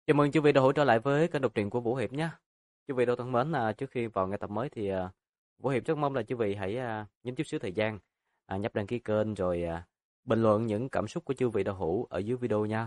Chào mừng quý vị đã hỗ trợ lại với kênh đọc truyện của Vũ Hiệp nhé. Quý vị đâu thân mến, trước khi vào nghe tập mới thì Vũ Hiệp rất mong là quý vị hãy nhấn chút xíu thời gian, nhấp đăng ký kênh rồi bình luận những cảm xúc của quý vị đạo hữu ở dưới video nha.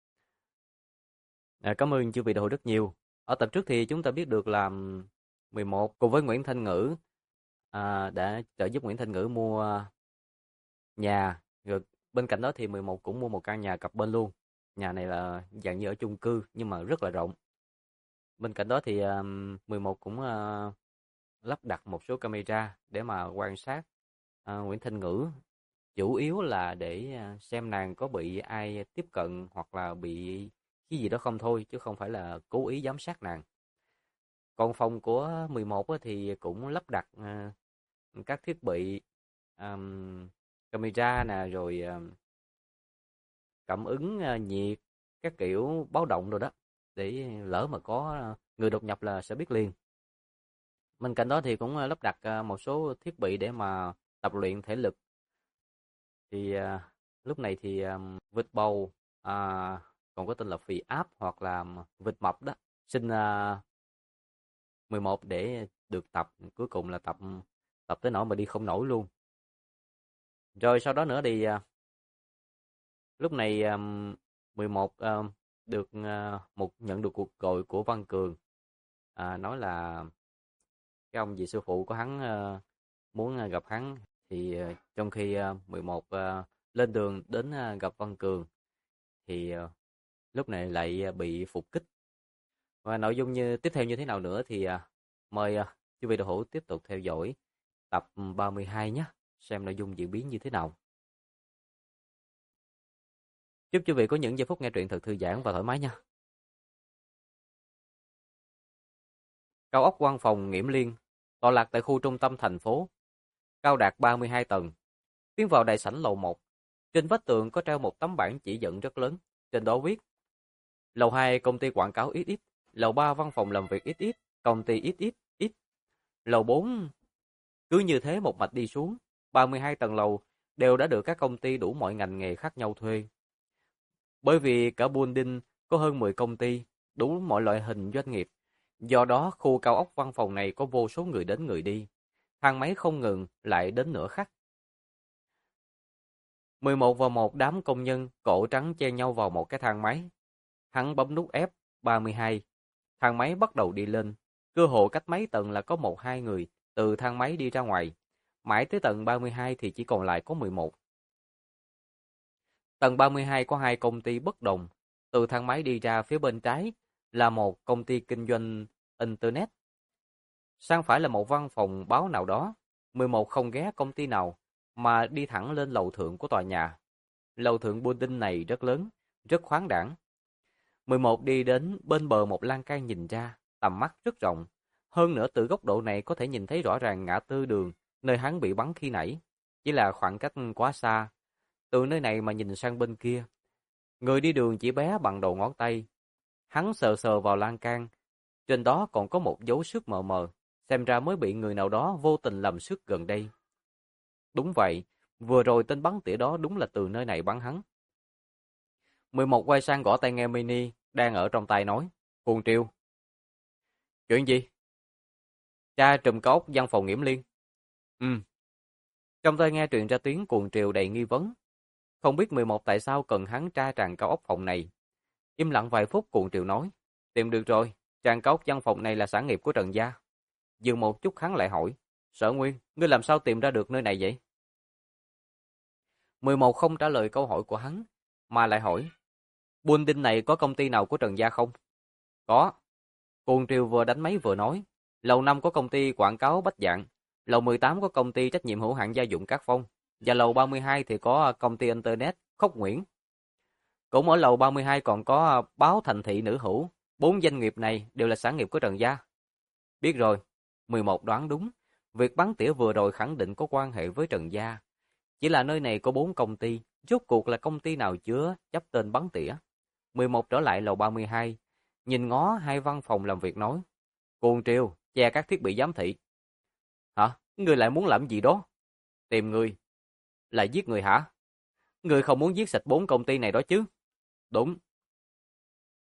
Cảm ơn quý vị đạo hữu rất nhiều. Ở tập trước thì chúng ta biết được là 11 cùng với Nguyễn Thanh Ngữ đã trợ giúp Nguyễn Thanh Ngữ mua nhà. Rồi bên cạnh đó thì 11 cũng mua một căn nhà cặp bên luôn. Nhà này là dạng như ở chung cư nhưng mà rất là rộng. Bên cạnh đó thì 11 cũng lắp đặt một số camera để mà quan sát Nguyễn Thanh Ngữ, chủ yếu là để xem nàng có bị ai tiếp cận hoặc là bị cái gì đó không thôi, chứ không phải là cố ý giám sát nàng. Còn phòng của 11 á, thì cũng lắp đặt các thiết bị camera nè, rồi cảm ứng nhiệt, các kiểu báo động rồi đó, để lỡ mà có người đột nhập là sẽ biết liền. Bên cạnh đó thì cũng lắp đặt một số thiết bị để mà tập luyện thể lực. Thì lúc này thì vịt bầu, à, còn có tên là phì áp hoặc là vịt mập đó, xin 11 để được tập. Cuối cùng là tập tập tới nỗi mà đi không nổi luôn. Rồi sau đó nữa thì lúc này 11 được nhận được cuộc gọi của Văn Cường, nói là cái ông dì sư phụ của hắn muốn gặp hắn. Thì trong khi 11 lên đường đến gặp Văn Cường thì lúc này lại bị phục kích. Và nội dung tiếp theo như thế nào nữa thì mời quý vị đạo hữu tiếp tục theo dõi tập 32 nhé, xem nội dung diễn biến như thế nào. Chúc quý vị có những giây phút nghe truyện thật thư giãn và thoải mái nha. Cao ốc văn phòng Nghiễm Liên tọa lạc tại khu trung tâm thành phố, cao đạt 32 tầng. Tiến vào đại sảnh lầu 1, trên vách tường có treo một tấm bảng chỉ dẫn rất lớn, trên đó viết: lầu 2 công ty quảng cáo XX, lầu 3 văn phòng làm việc XX, công ty XXX, lầu 4. Cứ như thế một mạch đi xuống, 32 tầng lầu đều đã được các công ty đủ mọi ngành nghề khác nhau thuê. Bởi vì cả building có hơn 10 công ty, đủ mọi loại hình doanh nghiệp. Do đó, khu cao ốc văn phòng này có vô số người đến người đi. Thang máy không ngừng, lại đến nửa khắc. 11 và một đám công nhân cổ trắng chen nhau vào một cái thang máy. Hắn bấm nút F32. Thang máy bắt đầu đi lên. Cơ hồ cách mấy tầng là có 1-2 người từ thang máy đi ra ngoài. Mãi tới tầng 32 thì chỉ còn lại có 11. Tầng 32 có 2 công ty bất đồng. Từ thang máy đi ra phía bên trái là một công ty kinh doanh Internet. Sang phải là một văn phòng báo nào đó. 11 không ghé công ty nào mà đi thẳng lên lầu thượng của tòa nhà. Lầu thượng building này rất lớn, rất khoáng đãng. 11 đi đến bên bờ một lan can nhìn ra, tầm mắt rất rộng. Hơn nữa từ góc độ này có thể nhìn thấy rõ ràng ngã tư đường, nơi hắn bị bắn khi nãy. Chỉ là khoảng cách quá xa. Từ nơi này mà nhìn sang bên kia, người đi đường chỉ bé bằng đầu ngón tay. Hắn sờ sờ vào lan can, trên đó còn có một dấu xước mờ mờ, xem ra mới bị người nào đó vô tình làm xước gần đây. Đúng vậy, vừa rồi tên bắn tỉa đó đúng là từ nơi này bắn hắn. 11 quay sang gõ tai nghe mini đang ở trong tay nói: Cuồng Triều. Chuyện gì? Cha trùm cao ốc văn phòng Nghiễm Liên. Ừ. Trong tai nghe truyền ra tiếng Cuồng Triều đầy nghi vấn. Không biết 11 tại sao cần hắn tra tràn cao ốc phòng này. Im lặng vài phút Cuồng Triều nói: Tìm được rồi, tràn cao ốc văn phòng này là sản nghiệp của Trần gia. Dừng một chút hắn lại hỏi: Sở Nguyên, ngươi làm sao tìm ra được nơi này vậy? 11 không trả lời câu hỏi của hắn, mà lại hỏi: Building này có công ty nào của Trần gia không? Có. Cuồng Triều vừa đánh máy vừa nói: Lầu 5 có công ty quảng cáo Bách Dạng, lầu 18 có công ty trách nhiệm hữu hạn gia dụng Cát Phong, và lầu 32 thì có công ty Internet Khốc Nguyễn. Cũng ở lầu 32 còn có báo Thành Thị Nữ Hữu. 4 doanh nghiệp này đều là sản nghiệp của Trần gia. Biết rồi, 11 đoán đúng. Việc bắn tỉa vừa rồi khẳng định có quan hệ với Trần gia. Chỉ là nơi này có 4 công ty, rốt cuộc là công ty nào chứa chấp tên bắn tỉa. 11 trở lại lầu 32, nhìn ngó 2 văn phòng làm việc nói: Cuồng Triều, che các thiết bị giám thị. Hả? Ngươi lại muốn làm gì đó? Tìm người. Lại giết người hả? Ngươi không muốn giết sạch 4 công ty này đó chứ? Đúng.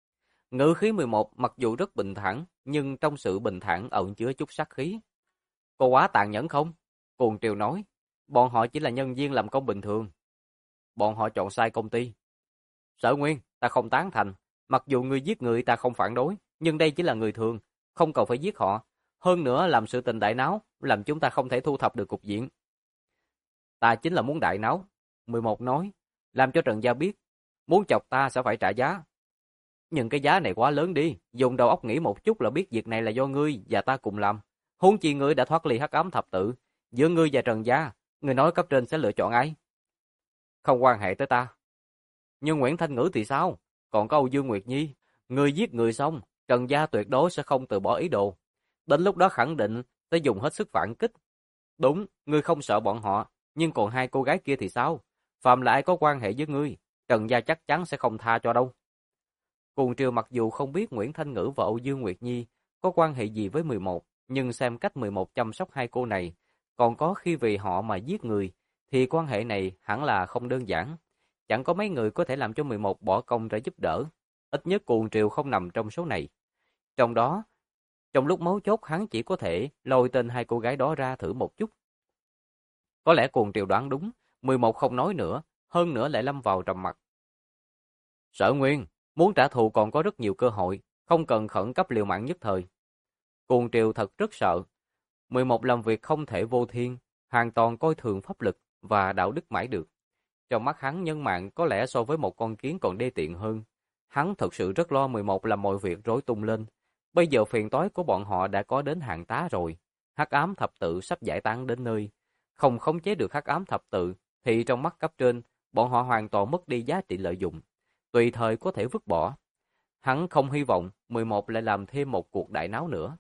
Ngữ khí 11 mặc dù rất bình thản, nhưng trong sự bình thản ẩn chứa chút sát khí. Có quá tàn nhẫn không? Cuồng Triều nói, bọn họ chỉ là nhân viên làm công bình thường. Bọn họ chọn sai công ty. Sở Nguyên, ta không tán thành. Mặc dù ngươi giết người ta không phản đối, nhưng đây chỉ là người thường, không cần phải giết họ. Hơn nữa làm sự tình đại náo, làm chúng ta không thể thu thập được cục diện. Ta chính là muốn đại náo. 11 nói, làm cho Trần Gia biết, muốn chọc ta sẽ phải trả giá. Nhưng cái giá này quá lớn đi, dùng đầu óc nghĩ một chút là biết việc này là do ngươi và ta cùng làm. Huống chi ngươi đã thoát ly hắc ám thập tự, giữa ngươi và Trần Gia, ngươi nói cấp trên sẽ lựa chọn ai? Không quan hệ tới ta. Nhưng Nguyễn Thanh Ngữ thì sao? Còn có Âu Dương Nguyệt Nhi, ngươi giết người xong, Trần Gia tuyệt đối sẽ không từ bỏ ý đồ. Đến lúc đó khẳng định sẽ dùng hết sức phản kích. Đúng, ngươi không sợ bọn họ, nhưng còn hai cô gái kia thì sao? Phạm là ai có quan hệ với ngươi, Trần Gia chắc chắn sẽ không tha cho đâu. Cuồng Triều mặc dù không biết Nguyễn Thanh Ngữ và Âu Dương Nguyệt Nhi có quan hệ gì với 11, nhưng xem cách 11 chăm sóc hai cô này, còn có khi vì họ mà giết người, thì quan hệ này hẳn là không đơn giản. Chẳng có mấy người có thể làm cho 11 bỏ công ra giúp đỡ. Ít nhất Cuồng Triều không nằm trong số này. Trong đó, trong lúc mấu chốt hắn chỉ có thể lôi tên hai cô gái đó ra thử một chút. Có lẽ Cuồng Triều đoán đúng, 11 không nói nữa, hơn nữa lại lâm vào trầm mặc. Sở Nguyên, muốn trả thù còn có rất nhiều cơ hội, không cần khẩn cấp liều mạng nhất thời. Cuồng Triều thật rất sợ. 11 làm việc không thể vô thiên, hoàn toàn coi thường pháp lực và đạo đức mãi được. Trong mắt hắn nhân mạng có lẽ so với một con kiến còn đê tiện hơn. Hắn thật sự rất lo 11 làm mọi việc rối tung lên. Bây giờ phiền toái của bọn họ đã có đến hàng tá rồi. Hắc ám thập tự sắp giải tán đến nơi. Không khống chế được hắc ám thập tự, thì trong mắt cấp trên, bọn họ hoàn toàn mất đi giá trị lợi dụng. Tùy thời có thể vứt bỏ. Hắn không hy vọng 11 lại làm thêm một cuộc đại náo nữa.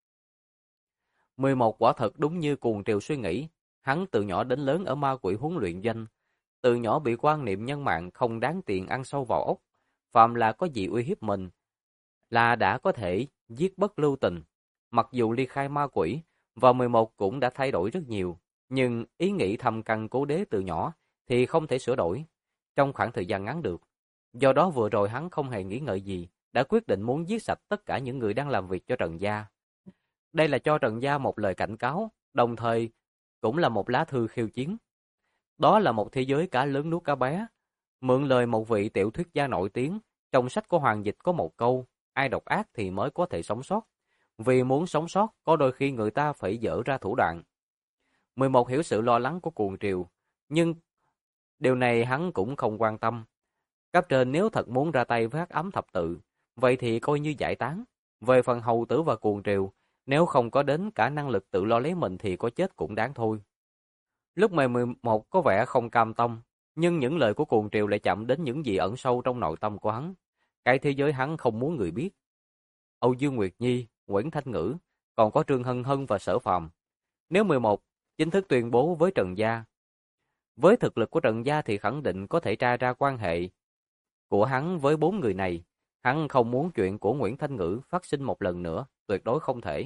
11 quả thật đúng như Cuồng Triều suy nghĩ. Hắn từ nhỏ đến lớn ở ma quỷ huấn luyện doanh. Từ nhỏ bị quan niệm nhân mạng không đáng tiền ăn sâu vào ốc. Phạm là có gì uy hiếp mình là đã có thể giết bất lưu tình. Mặc dù ly khai ma quỷ, và 11 cũng đã thay đổi rất nhiều, nhưng ý nghĩ thầm căn cố đế từ nhỏ thì không thể sửa đổi trong khoảng thời gian ngắn được. Do đó vừa rồi hắn không hề nghĩ ngợi gì, đã quyết định muốn giết sạch tất cả những người đang làm việc cho Trần Gia. Đây là cho Trần Gia một lời cảnh cáo, đồng thời cũng là một lá thư khiêu chiến. Đó là một thế giới cá lớn nuốt cá bé. Mượn lời một vị tiểu thuyết gia nổi tiếng, trong sách của Hoàng Dịch có một câu, ai độc ác thì mới có thể sống sót. Vì muốn sống sót, có đôi khi người ta phải dở ra thủ đoạn. 11 hiểu sự lo lắng của Cuồng Triều, nhưng điều này hắn cũng không quan tâm. Cấp trên nếu thật muốn ra tay với hắc ám thập tự, vậy thì coi như giải tán. Về phần Hầu Tử và Cuồng Triều, nếu không có đến cả năng lực tự lo lấy mình thì có chết cũng đáng thôi. Lúc này 11 có vẻ không cam tâm, nhưng những lời của Cuồng Triều lại chạm đến những gì ẩn sâu trong nội tâm của hắn. Cái thế giới hắn không muốn người biết. Âu Dương Nguyệt Nhi, Nguyễn Thanh Ngữ, còn có Trương Hân Hân và Sở Phàm. Nếu 11 chính thức tuyên bố với Trần Gia, với thực lực của Trần Gia thì khẳng định có thể tra ra quan hệ của hắn với 4 người này. Hắn không muốn chuyện của Nguyễn Thanh Ngữ phát sinh một lần nữa, tuyệt đối không thể.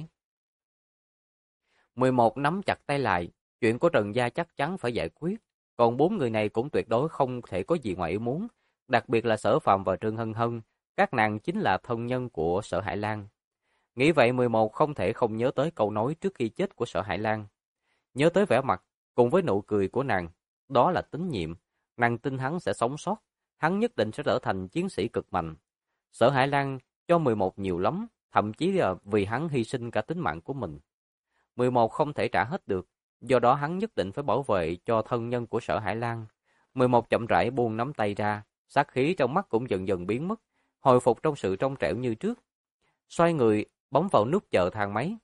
11 nắm chặt tay lại, chuyện của Trần Gia chắc chắn phải giải quyết, còn 4 người này cũng tuyệt đối không thể có gì ngoài ý muốn, đặc biệt là Sở Phàm và Trương Hân Hân, các nàng chính là thân nhân của Sở Hải Lan. Nghĩ vậy 11 không thể không nhớ tới câu nói trước khi chết của Sở Hải Lan. Nhớ tới vẻ mặt, cùng với nụ cười của nàng, đó là tín nhiệm, nàng tin hắn sẽ sống sót, hắn nhất định sẽ trở thành chiến sĩ cực mạnh. Sở Hải Lan cho 11 nhiều lắm, thậm chí là vì hắn hy sinh cả tính mạng của mình. 11 không thể trả hết được, do đó hắn nhất định phải bảo vệ cho thân nhân của Sở Hải Lan. 11 chậm rãi buông nắm tay ra, sát khí trong mắt cũng dần dần biến mất, hồi phục trong sự trong trẻo như trước. Xoay người, bấm vào nút chờ thang máy.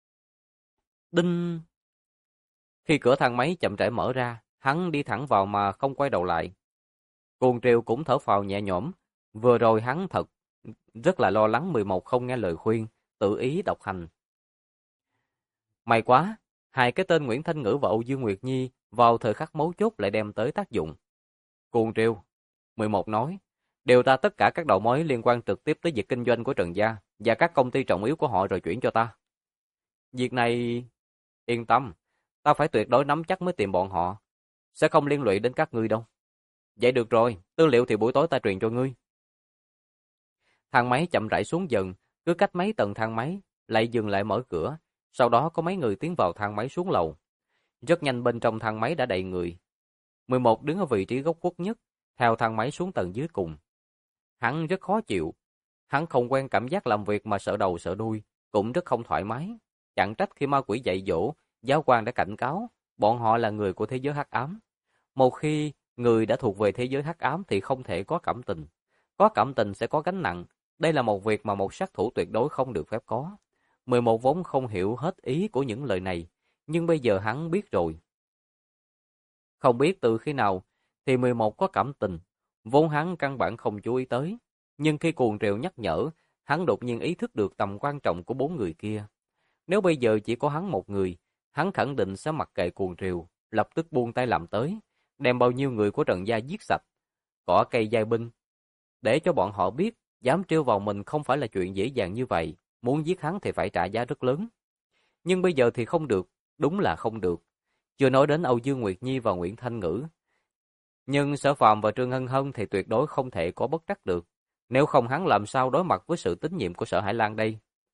Đinh! Khi cửa thang máy chậm rãi mở ra, hắn đi thẳng vào mà không quay đầu lại. Cuồng Triều cũng thở phào nhẹ nhõm, vừa rồi hắn thật rất là lo lắng 11 không nghe lời khuyên, tự ý độc hành. May quá, hai cái tên Nguyễn Thanh Ngữ và Âu Dương Nguyệt Nhi vào thời khắc mấu chốt lại đem tới tác dụng. Cuồng Triều, 11 nói, điều ta tất cả các đầu mối liên quan trực tiếp tới việc kinh doanh của Trần Gia và các công ty trọng yếu của họ rồi chuyển cho ta. Việc này, yên tâm, ta phải tuyệt đối nắm chắc mới tìm bọn họ, sẽ không liên lụy đến các ngươi đâu. Vậy được rồi, tư liệu thì buổi tối ta truyền cho ngươi. Thang máy chậm rãi xuống dần, cứ cách mấy tầng thang máy, lại dừng lại mở cửa, sau đó có mấy người tiến vào thang máy xuống lầu. Rất nhanh bên trong thang máy đã đầy người. 11 đứng ở vị trí góc khuất nhất, theo thang máy xuống tầng dưới cùng. Hắn rất khó chịu. Hắn không quen cảm giác làm việc mà sợ đầu sợ đuôi, cũng rất không thoải mái. Chẳng trách khi ma quỷ dạy dỗ, giáo quan đã cảnh cáo, bọn họ là người của thế giới hắc ám. Một khi người đã thuộc về thế giới hắc ám thì không thể có cảm tình. Có cảm tình sẽ có gánh nặng. Đây là một việc mà một sát thủ tuyệt đối không được phép có. 11 vốn không hiểu hết ý của những lời này, nhưng bây giờ hắn biết rồi. Không biết từ khi nào thì 11 có cảm tình, vốn hắn căn bản không chú ý tới. Nhưng khi cuồng triều nhắc nhở, hắn đột nhiên ý thức được tầm quan trọng của 4 người kia. Nếu bây giờ chỉ có hắn một người, hắn khẳng định sẽ mặc kệ cuồng triều, lập tức buông tay làm tới, đem bao nhiêu người của Trần gia giết sạch, cỏ cây giai binh, để cho bọn họ biết, dám trêu vào mình không phải là chuyện dễ dàng như vậy, muốn giết hắn thì phải trả giá rất lớn. Nhưng bây giờ thì không được, đúng là không được. Chưa nói đến Âu Dương Nguyệt Nhi và Nguyễn Thanh Ngữ. Nhưng Sở Phàm và Trương Hân Hân thì tuyệt đối không thể có bất trắc được. Nếu không hắn làm sao đối mặt với sự tín nhiệm của Sở Hải Lan đây?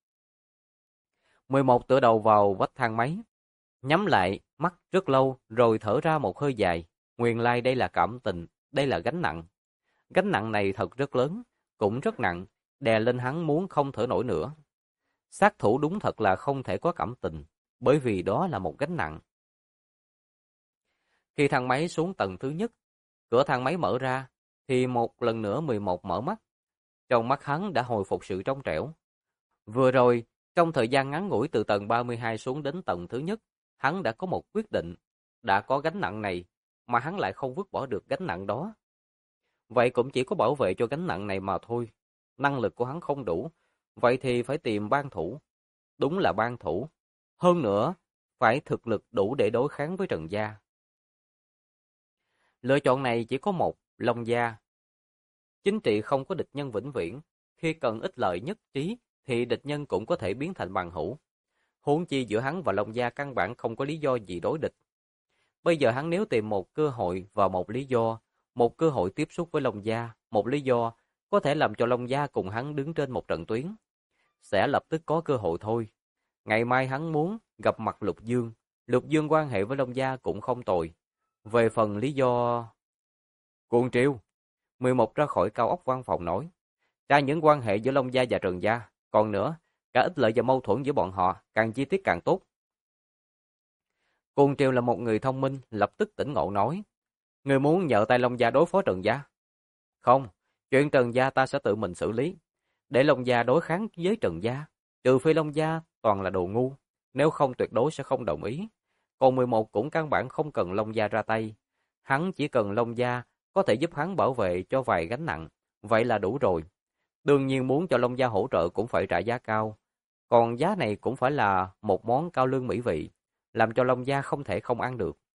11 tựa đầu vào vách thang máy, nhắm lại mắt rất lâu rồi thở ra một hơi dài. Nguyên lai đây là cảm tình, đây là gánh nặng. Gánh nặng này thật rất lớn, cũng rất nặng, đè lên hắn muốn không thở nổi nữa. Sát thủ đúng thật là không thể có cảm tình, bởi vì đó là một gánh nặng. Khi thang máy xuống tầng thứ nhất, cửa thang máy mở ra, thì một lần nữa 11 mở mắt. Trong mắt hắn đã hồi phục sự trong trẻo. Vừa rồi, trong thời gian ngắn ngủi từ tầng 32 xuống đến tầng thứ nhất, hắn đã có một quyết định, đã có gánh nặng này, mà hắn lại không vứt bỏ được gánh nặng đó. Vậy cũng chỉ có bảo vệ cho gánh nặng này mà thôi. Năng lực của hắn không đủ, vậy thì phải tìm ban thủ. Đúng là ban thủ. Hơn nữa, phải thực lực đủ để đối kháng với Trần Gia. Lựa chọn này chỉ có một, Long Gia. Chính trị không có địch nhân vĩnh viễn. Khi cần ích lợi nhất trí, thì địch nhân cũng có thể biến thành bằng hữu. Huống chi giữa hắn và Long Gia căn bản không có lý do gì đối địch. Bây giờ hắn nếu tìm một cơ hội và một lý do, một cơ hội tiếp xúc với Long Gia, một lý do, có thể làm cho Long Gia cùng hắn đứng trên một trận tuyến. Sẽ lập tức có cơ hội thôi. Ngày mai hắn muốn gặp mặt Lục Dương. Lục Dương quan hệ với Long Gia cũng không tồi. Về phần lý do... Cuồng triều. 11 ra khỏi cao ốc văn phòng nói. Tra những quan hệ giữa Long Gia và Trần Gia. Còn nữa, cả ích lợi và mâu thuẫn giữa bọn họ, càng chi tiết càng tốt. Cuồng triều là một người thông minh, lập tức tỉnh ngộ nói. Người muốn nhờ tay Long Gia đối phó Trần Gia? Không, chuyện Trần Gia ta sẽ tự mình xử lý. Để Long Gia đối kháng với Trần Gia, trừ phi Long Gia toàn là đồ ngu, nếu không tuyệt đối sẽ không đồng ý. Còn 11 cũng căn bản không cần Long Gia ra tay. Hắn chỉ cần Long Gia có thể giúp hắn bảo vệ cho vài gánh nặng, vậy là đủ rồi. Đương nhiên muốn cho Long Gia hỗ trợ cũng phải trả giá cao. Còn giá này cũng phải là một món cao lương mỹ vị, làm cho Long Gia không thể không ăn được.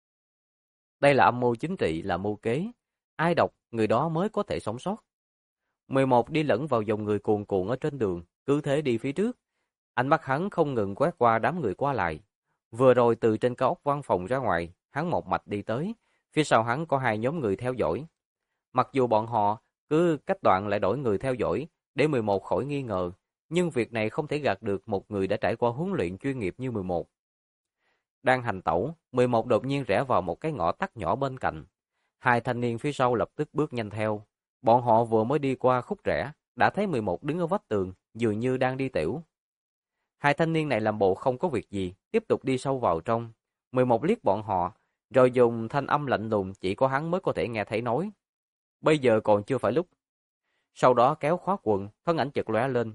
Đây là âm mưu chính trị, là mưu kế. Ai đọc, người đó mới có thể sống sót. 11 đi lẫn vào dòng người cuồn cuộn ở trên đường, cứ thế đi phía trước. Ánh mắt hắn không ngừng quét qua đám người qua lại. Vừa rồi từ trên cao ốc văn phòng ra ngoài, hắn một mạch đi tới. Phía sau hắn có hai nhóm người theo dõi. Mặc dù bọn họ cứ cách đoạn lại đổi người theo dõi, để 11 khỏi nghi ngờ, nhưng việc này không thể gạt được một người đã trải qua huấn luyện chuyên nghiệp như 11. Đang hành tẩu, 11 đột nhiên rẽ vào một cái ngõ tắt nhỏ bên cạnh. Hai thanh niên phía sau lập tức bước nhanh theo. Bọn họ vừa mới đi qua khúc rẽ, đã thấy 11 đứng ở vách tường, dường như đang đi tiểu. Hai thanh niên này làm bộ không có việc gì, tiếp tục đi sâu vào trong. 11 liếc bọn họ, rồi dùng thanh âm lạnh lùng chỉ có hắn mới có thể nghe thấy nói. Bây giờ còn chưa phải lúc. Sau đó kéo khóa quần, thân ảnh chợt lóe lên.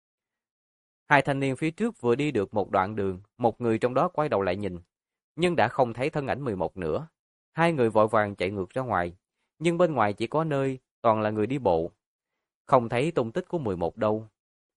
Hai thanh niên phía trước vừa đi được một đoạn đường, một người trong đó quay đầu lại nhìn, nhưng đã không thấy thân ảnh 11 nữa. Hai người vội vàng chạy ngược ra ngoài, nhưng bên ngoài chỉ có nơi toàn là người đi bộ. Không thấy tung tích của 11 đâu.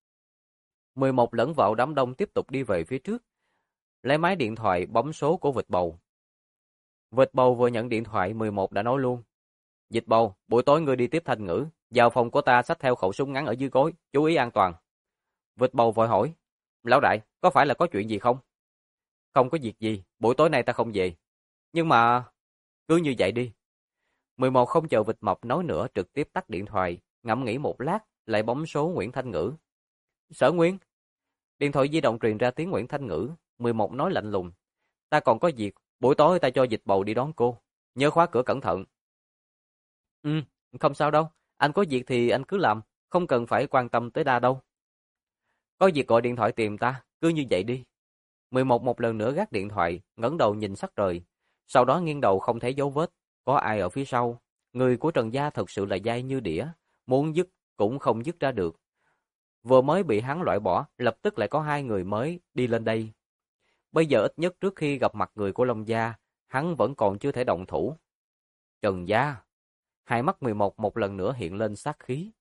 11 lẫn vào đám đông tiếp tục đi về phía trước, lấy máy điện thoại bấm số của Vịt Bầu. Vịt Bầu vừa nhận điện thoại 11 đã nói luôn. Vịt Bầu, buổi tối ngươi đi tiếp Thanh Ngữ, vào phòng của ta xách theo khẩu súng ngắn ở dưới gối, chú ý an toàn. Vịt Bầu vội hỏi, lão đại, có phải là có chuyện gì không? Không có việc gì, buổi tối nay ta không về. Nhưng mà... cứ như vậy đi. 11 không chờ Vịt Mập nói nữa trực tiếp tắt điện thoại, ngẫm nghĩ một lát, lại bấm số Nguyễn Thanh Ngữ. Sở Nguyên. Điện thoại di động truyền ra tiếng Nguyễn Thanh Ngữ. 11 nói lạnh lùng. Ta còn có việc, buổi tối ta cho dịch bầu đi đón cô. Nhớ khóa cửa cẩn thận. Ừ, không sao đâu. Anh có việc thì anh cứ làm, không cần phải quan tâm tới ta đâu. Có việc gọi điện thoại tìm ta, cứ như vậy đi. 11 một lần nữa gác điện thoại, ngẩng đầu nhìn sắc trời. Sau đó nghiêng đầu không thấy dấu vết. Có ai ở phía sau? Người của Trần Gia thật sự là dai như đĩa, muốn dứt cũng không dứt ra được. Vừa mới bị hắn loại bỏ, lập tức lại có 2 người mới đi lên đây. Bây giờ ít nhất trước khi gặp mặt người của Long Gia, hắn vẫn còn chưa thể động thủ. Trần Gia. Hai mắt 11 một lần nữa hiện lên sát khí.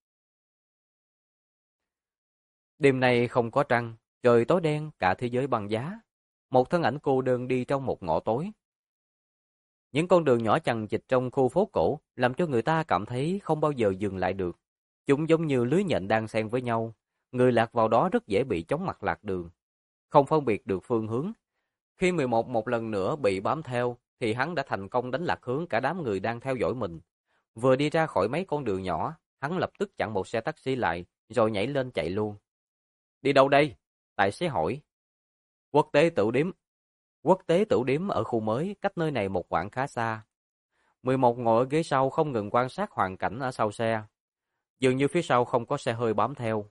Đêm nay không có trăng, trời tối đen, cả thế giới băng giá. Một thân ảnh cô đơn đi trong một ngõ tối. Những con đường nhỏ chằng chịt trong khu phố cổ làm cho người ta cảm thấy không bao giờ dừng lại được. Chúng giống như lưới nhện đang xen với nhau. Người lạc vào đó rất dễ bị chóng mặt lạc đường, không phân biệt được phương hướng. Khi 11 một lần nữa bị bám theo, thì hắn đã thành công đánh lạc hướng cả đám người đang theo dõi mình. Vừa đi ra khỏi mấy con đường nhỏ, hắn lập tức chặn một xe taxi lại, rồi nhảy lên chạy luôn. Đi đâu đây? Tài xế hỏi. Quốc tế Tửu Điếm. Quốc tế Tửu Điếm ở khu mới, cách nơi này một quãng khá xa. 11 ngồi ở ghế sau không ngừng quan sát hoàn cảnh ở sau xe. Dường như phía sau không có xe hơi bám theo.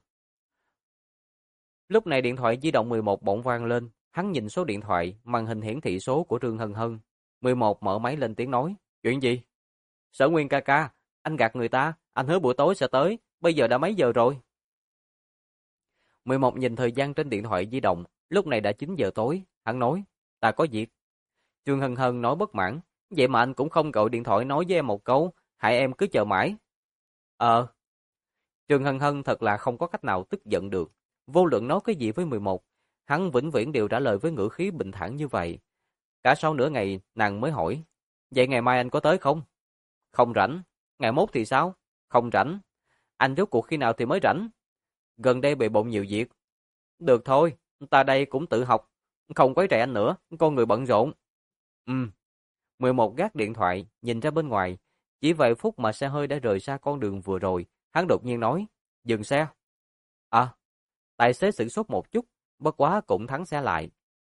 Lúc này điện thoại di động 11 bỗng vang lên, hắn nhìn số điện thoại, màn hình hiển thị số của Trương Hân Hân. 11 mở máy lên tiếng nói, chuyện gì? Sở Nguyên ca ca, anh gạt người ta, anh hứa buổi tối sẽ tới, bây giờ đã mấy giờ rồi? 11 nhìn thời gian trên điện thoại di động, lúc này đã 9 giờ tối, hắn nói, ta có việc. Trương Hân Hân nói bất mãn, vậy mà anh cũng không gọi điện thoại nói với em một câu, hại em cứ chờ mãi. Trương Hân Hân thật là không có cách nào tức giận được. Vô luận nói cái gì với 11, hắn vĩnh viễn đều trả lời với ngữ khí bình thản như vậy. Cả sau nửa ngày, nàng mới hỏi, vậy ngày mai anh có tới không? Không rảnh. Ngày mốt thì sao? Không rảnh. Anh rốt cuộc khi nào thì mới rảnh? Gần đây bề bộn nhiều việc. Được thôi, ta đây cũng tự học. Không quấy rầy anh nữa, con người bận rộn. 11 gác điện thoại, nhìn ra bên ngoài. Chỉ vài phút mà xe hơi đã rời xa con đường vừa rồi. Hắn đột nhiên nói, dừng xe. Tài xế sửng sốt một chút, bất quá cũng thắng xe lại.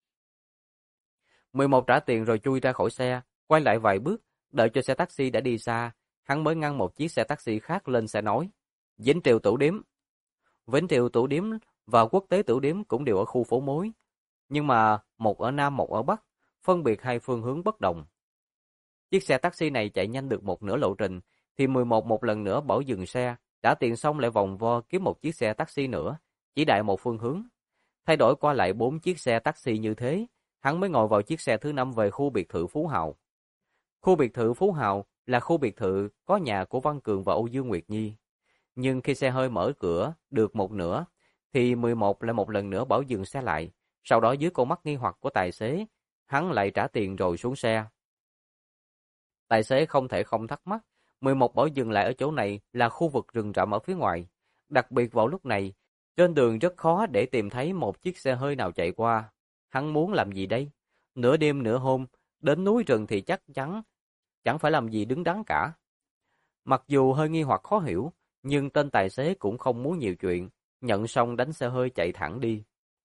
11 trả tiền rồi chui ra khỏi xe, quay lại vài bước, đợi cho xe taxi đã đi xa, hắn mới ngăn một chiếc xe taxi khác lên xe nói, Vĩnh Triều Tửu Điếm. Vĩnh Triều Tửu Điếm và Quốc tế Tửu Điếm cũng đều ở khu phố mối, nhưng mà một ở Nam một ở Bắc, phân biệt hai phương hướng bất đồng. Chiếc xe taxi này chạy nhanh được một nửa lộ trình, thì 11 một lần nữa bỏ dừng xe, trả tiền xong lại vòng vo kiếm một chiếc xe taxi nữa, chỉ đại một phương hướng. Thay đổi qua lại 4 chiếc xe taxi như thế, hắn mới ngồi vào chiếc xe thứ 5 về khu biệt thự Phú Hào. Khu biệt thự Phú Hào là khu biệt thự có nhà của Văn Cường và Âu Dương Nguyệt Nhi. Nhưng khi xe hơi mở cửa được một nửa, thì 11 lại một lần nữa bỏ dừng xe lại. Sau đó dưới con mắt nghi hoặc của tài xế, hắn lại trả tiền rồi xuống xe. Tài xế không thể không thắc mắc, 11 bỏ dừng lại ở chỗ này là khu vực rừng rậm ở phía ngoài. Đặc biệt vào lúc này, trên đường rất khó để tìm thấy một chiếc xe hơi nào chạy qua. Hắn muốn làm gì đây? Nửa đêm nửa hôm, đến núi rừng thì chắc chắn chẳng phải làm gì đứng đắn cả. Mặc dù hơi nghi hoặc khó hiểu, nhưng tên tài xế cũng không muốn nhiều chuyện, nhận xong đánh xe hơi chạy thẳng đi.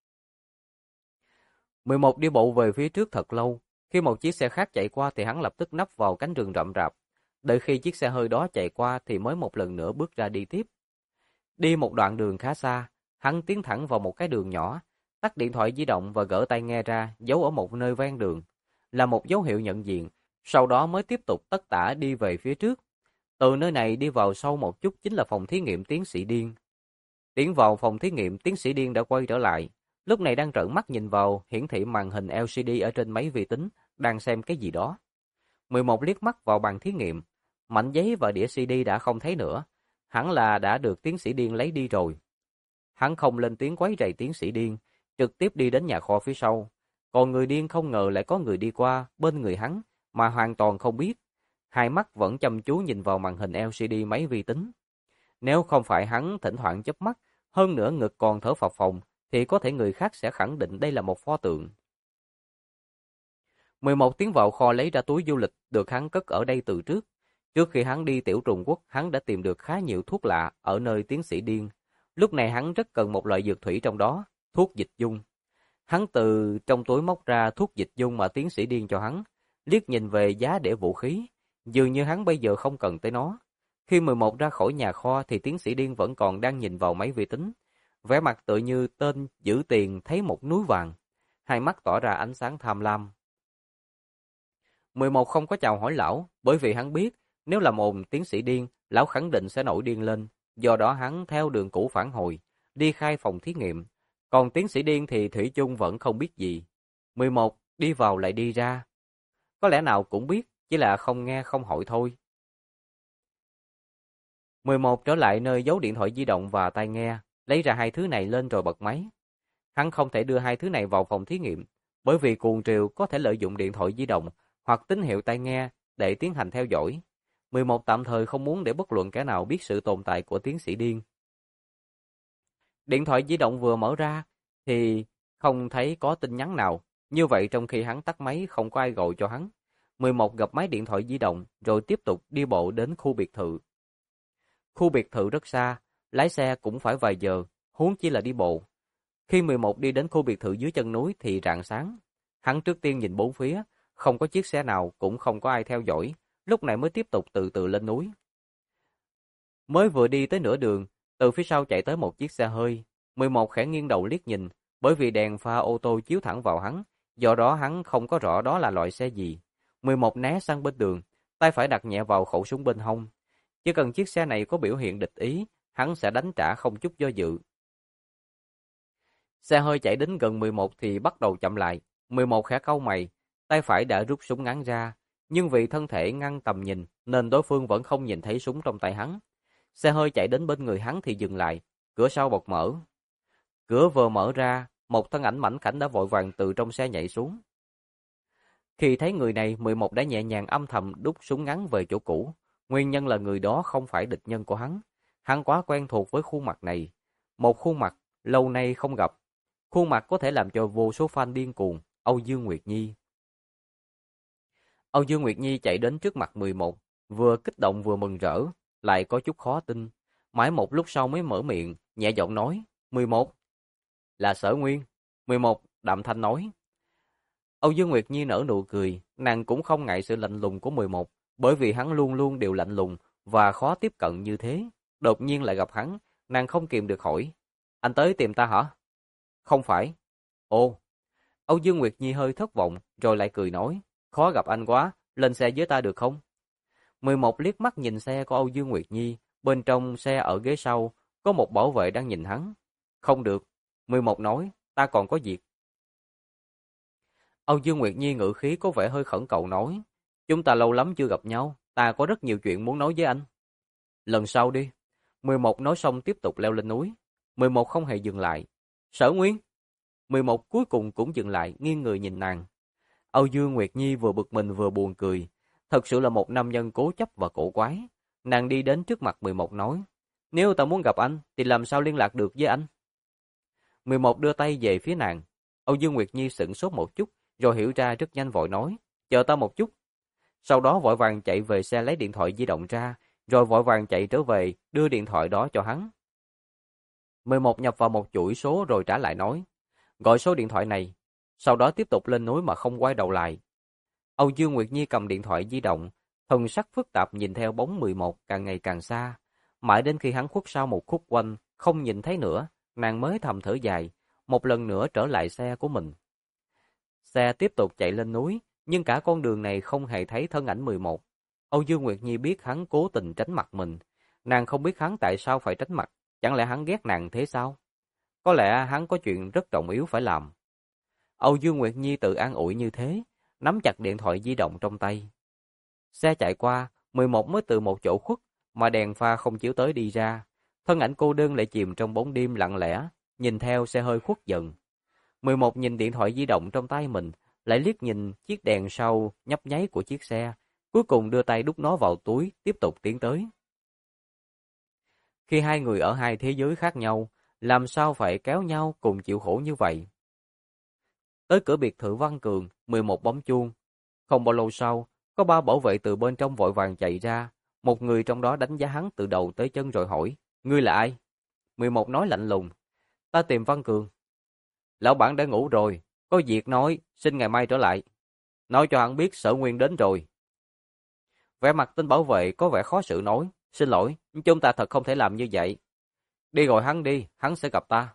11 đi bộ về phía trước thật lâu, khi một chiếc xe khác chạy qua thì hắn lập tức nấp vào cánh rừng rậm rạp. Đợi khi chiếc xe hơi đó chạy qua thì mới một lần nữa bước ra đi tiếp. Đi một đoạn đường khá xa, hắn tiến thẳng vào một cái đường nhỏ, tắt điện thoại di động và gỡ tai nghe ra, giấu ở một nơi ven đường, là một dấu hiệu nhận diện, sau đó mới tiếp tục tất tả đi về phía trước. Từ nơi này đi vào sâu một chút chính là phòng thí nghiệm tiến sĩ Điên. Tiến vào phòng thí nghiệm, tiến sĩ Điên đã quay trở lại, lúc này đang trợn mắt nhìn vào hiển thị màn hình LCD ở trên máy vi tính, đang xem cái gì đó. 11 liếc mắt vào bàn thí nghiệm, mảnh giấy và đĩa CD đã không thấy nữa, hẳn là đã được tiến sĩ Điên lấy đi rồi. Hắn không lên tiếng quấy rầy tiến sĩ Điên, trực tiếp đi đến nhà kho phía sau. Còn người điên không ngờ lại có người đi qua bên người hắn mà hoàn toàn không biết. Hai mắt vẫn chăm chú nhìn vào màn hình LCD máy vi tính. Nếu không phải hắn thỉnh thoảng chớp mắt, hơn nữa ngực còn thở phập phồng, thì có thể người khác sẽ khẳng định đây là một pho tượng. 11 tiến vào kho lấy ra túi du lịch được hắn cất ở đây từ trước. Trước khi hắn đi Tiểu Trùng Quốc, hắn đã tìm được khá nhiều thuốc lạ ở nơi tiến sĩ Điên. Lúc này hắn rất cần một loại dược thủy trong đó, thuốc dịch dung. Hắn từ trong túi móc ra thuốc dịch dung mà tiến sĩ Điên cho hắn, liếc nhìn về giá để vũ khí, dường như hắn bây giờ không cần tới nó. Khi 11 ra khỏi nhà kho thì tiến sĩ Điên vẫn còn đang nhìn vào máy vi tính, vẻ mặt tựa như tên giữ tiền thấy một núi vàng, hai mắt tỏ ra ánh sáng tham lam. 11 không có chào hỏi lão, bởi vì hắn biết nếu là một tiến sĩ điên, lão khẳng định sẽ nổi điên lên, do đó hắn theo đường cũ phản hồi, đi khai phòng thí nghiệm. Còn tiến sĩ điên thì thủy chung vẫn không biết gì. 11 đi vào lại đi ra. Có lẽ nào cũng biết, chỉ là không nghe không hỏi thôi. 11 trở lại nơi giấu điện thoại di động và tai nghe, lấy ra hai thứ này lên rồi bật máy. Hắn không thể đưa hai thứ này vào phòng thí nghiệm, bởi vì cuồng triều có thể lợi dụng điện thoại di động hoặc tín hiệu tai nghe để tiến hành theo dõi. 11 tạm thời không muốn để bất luận kẻ nào biết sự tồn tại của tiến sĩ điên. Điện thoại di động vừa mở ra thì không thấy có tin nhắn nào, như vậy trong khi hắn tắt máy không có ai gọi cho hắn. 11 gập máy điện thoại di động rồi tiếp tục đi bộ đến khu biệt thự. Khu biệt thự rất xa, lái xe cũng phải vài giờ, huống chi là đi bộ. Khi 11 đi đến khu biệt thự dưới chân núi thì rạng sáng. Hắn trước tiên nhìn bốn phía, không có chiếc xe nào cũng không có ai theo dõi, lúc này mới tiếp tục từ từ lên núi. Mới vừa đi tới nửa đường, từ phía sau chạy tới một chiếc xe hơi. 11 khẽ nghiêng đầu liếc nhìn, bởi vì đèn pha ô tô chiếu thẳng vào hắn, do đó hắn không có rõ đó là loại xe gì. 11 né sang bên đường, tay phải đặt nhẹ vào khẩu súng bên hông. Chỉ cần chiếc xe này có biểu hiện địch ý, hắn sẽ đánh trả không chút do dự. Xe hơi chạy đến gần 11 thì bắt đầu chậm lại. 11 khẽ cau mày, tay phải đã rút súng ngắn ra, nhưng vì thân thể ngăn tầm nhìn nên đối phương vẫn không nhìn thấy súng trong tay hắn. Xe hơi chạy đến bên người hắn thì dừng lại, cửa sau bật mở. Cửa vừa mở ra, một thân ảnh mảnh khảnh đã vội vàng từ trong xe nhảy xuống. Khi thấy người này, 11 đã nhẹ nhàng âm thầm đút súng ngắn về chỗ cũ. Nguyên nhân là người đó không phải địch nhân của hắn. Hắn quá quen thuộc với khuôn mặt này. Một khuôn mặt lâu nay không gặp. Khuôn mặt có thể làm cho vô số fan điên cuồng, Âu Dương Nguyệt Nhi. Âu Dương Nguyệt Nhi chạy đến trước mặt 11, vừa kích động vừa mừng rỡ, lại có chút khó tin. Mãi một lúc sau mới mở miệng, nhẹ giọng nói, 11. Là Sở Nguyên. 11 đạm thanh nói. Âu Dương Nguyệt Nhi nở nụ cười, nàng cũng không ngại sự lạnh lùng của 11, bởi vì hắn luôn luôn đều lạnh lùng và khó tiếp cận như thế. Đột nhiên lại gặp hắn, nàng không kìm được hỏi, anh tới tìm ta hả? Không phải. Ồ. Âu Dương Nguyệt Nhi hơi thất vọng, rồi lại cười nói, khó gặp anh quá, lên xe với ta được không? 11 liếc mắt nhìn xe của Âu Dương Nguyệt Nhi, bên trong xe ở ghế sau, có một bảo vệ đang nhìn hắn. Không được. 11 nói, ta còn có việc. Âu Dương Nguyệt Nhi ngữ khí có vẻ hơi khẩn cầu nói, chúng ta lâu lắm chưa gặp nhau, ta có rất nhiều chuyện muốn nói với anh. Lần sau đi. 11 nói xong tiếp tục leo lên núi. 11 không hề dừng lại. Sở Nguyên. 11 cuối cùng cũng dừng lại, nghiêng người nhìn nàng. Âu Dương Nguyệt Nhi vừa bực mình vừa buồn cười. Thật sự là một nam nhân cố chấp và cổ quái. Nàng đi đến trước mặt 11 nói, nếu ta muốn gặp anh, thì làm sao liên lạc được với anh? 11 đưa tay về phía nàng. Âu Dương Nguyệt Nhi sững sốt một chút, rồi hiểu ra rất nhanh vội nói, chờ ta một chút. Sau đó vội vàng chạy về xe lấy điện thoại di động ra, rồi vội vàng chạy trở về, đưa điện thoại đó cho hắn. 11 nhập vào một chuỗi số rồi trả lại nói, gọi số điện thoại này, sau đó tiếp tục lên núi mà không quay đầu lại. Âu Dương Nguyệt Nhi cầm điện thoại di động, thần sắc phức tạp nhìn theo bóng 11 càng ngày càng xa, mãi đến khi hắn khuất sau một khúc quanh, không nhìn thấy nữa, nàng mới thầm thở dài, một lần nữa trở lại xe của mình. Xe tiếp tục chạy lên núi, nhưng cả con đường này không hề thấy thân ảnh 11. Âu Dương Nguyệt Nhi biết hắn cố tình tránh mặt mình, nàng không biết hắn tại sao phải tránh mặt, chẳng lẽ hắn ghét nàng thế sao? Có lẽ hắn có chuyện rất trọng yếu phải làm. Âu Dương Nguyệt Nhi tự an ủi như thế, nắm chặt điện thoại di động trong tay. Xe chạy qua, 11 mới từ một chỗ khuất, mà đèn pha không chiếu tới đi ra. Thân ảnh cô đơn lại chìm trong bóng đêm lặng lẽ, nhìn theo xe hơi khuất dần. 11 nhìn điện thoại di động trong tay mình, lại liếc nhìn chiếc đèn sau nhấp nháy của chiếc xe, cuối cùng đưa tay đút nó vào túi, tiếp tục tiến tới. Khi hai người ở hai thế giới khác nhau, làm sao phải kéo nhau cùng chịu khổ như vậy? Tới cửa biệt thự Văn Cường, 11 bấm chuông. Không bao lâu sau, có ba bảo vệ từ bên trong vội vàng chạy ra, Một người trong đó đánh giá hắn từ đầu tới chân rồi hỏi, ngươi là ai? 11 nói lạnh lùng, ta tìm Văn Cường. Lão bản đã ngủ rồi, có việc nói, xin ngày mai trở lại. Nói cho hắn biết Sở Nguyên đến rồi. Vẻ mặt tên bảo vệ có vẻ khó xử nói, xin lỗi, chúng ta thật không thể làm như vậy. Đi gọi hắn đi, hắn sẽ gặp ta.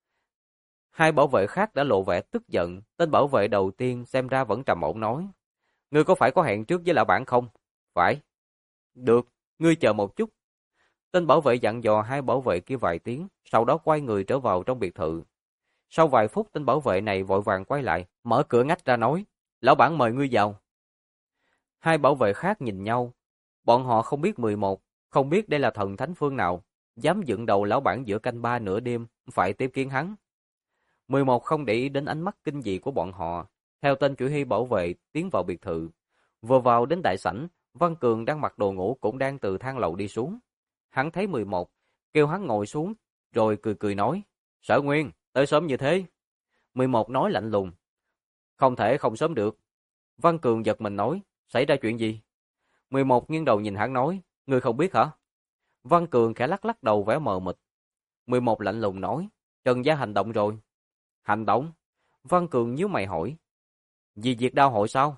Hai bảo vệ khác đã lộ vẻ tức giận, tên bảo vệ đầu tiên xem ra vẫn trầm ổn nói. Ngươi có phải có hẹn trước với lão bản không? Phải. Được, ngươi chờ một chút. Tên bảo vệ dặn dò hai bảo vệ kia vài tiếng, sau đó quay người trở vào trong biệt thự. Sau vài phút tên bảo vệ này vội vàng quay lại, mở cửa ngách ra nói, lão bản mời ngươi vào. Hai bảo vệ khác nhìn nhau, bọn họ không biết 11, không biết đây là thần thánh phương nào, dám dựng đầu lão bản giữa canh ba nửa đêm, phải tiếp kiến hắn. 11 không để ý đến ánh mắt kinh dị của bọn họ, theo tên chỉ huy bảo vệ tiến vào biệt thự. Vừa vào đến đại sảnh, Văn Cường đang mặc đồ ngủ cũng đang từ thang lầu đi xuống. Hắn thấy 11, kêu hắn ngồi xuống, rồi cười cười nói, Sở Nguyên, tới sớm như thế. 11 nói lạnh lùng, không thể không sớm được. Văn Cường giật mình nói, xảy ra chuyện gì? 11 nghiêng đầu nhìn hắn nói, ngươi không biết hả? Văn Cường khẽ lắc lắc đầu vẻ mờ mịt. 11 lạnh lùng nói, Trần Gia hành động rồi. Hành động? Văn Cường nhíu mày hỏi, vì diệt đao hội sao?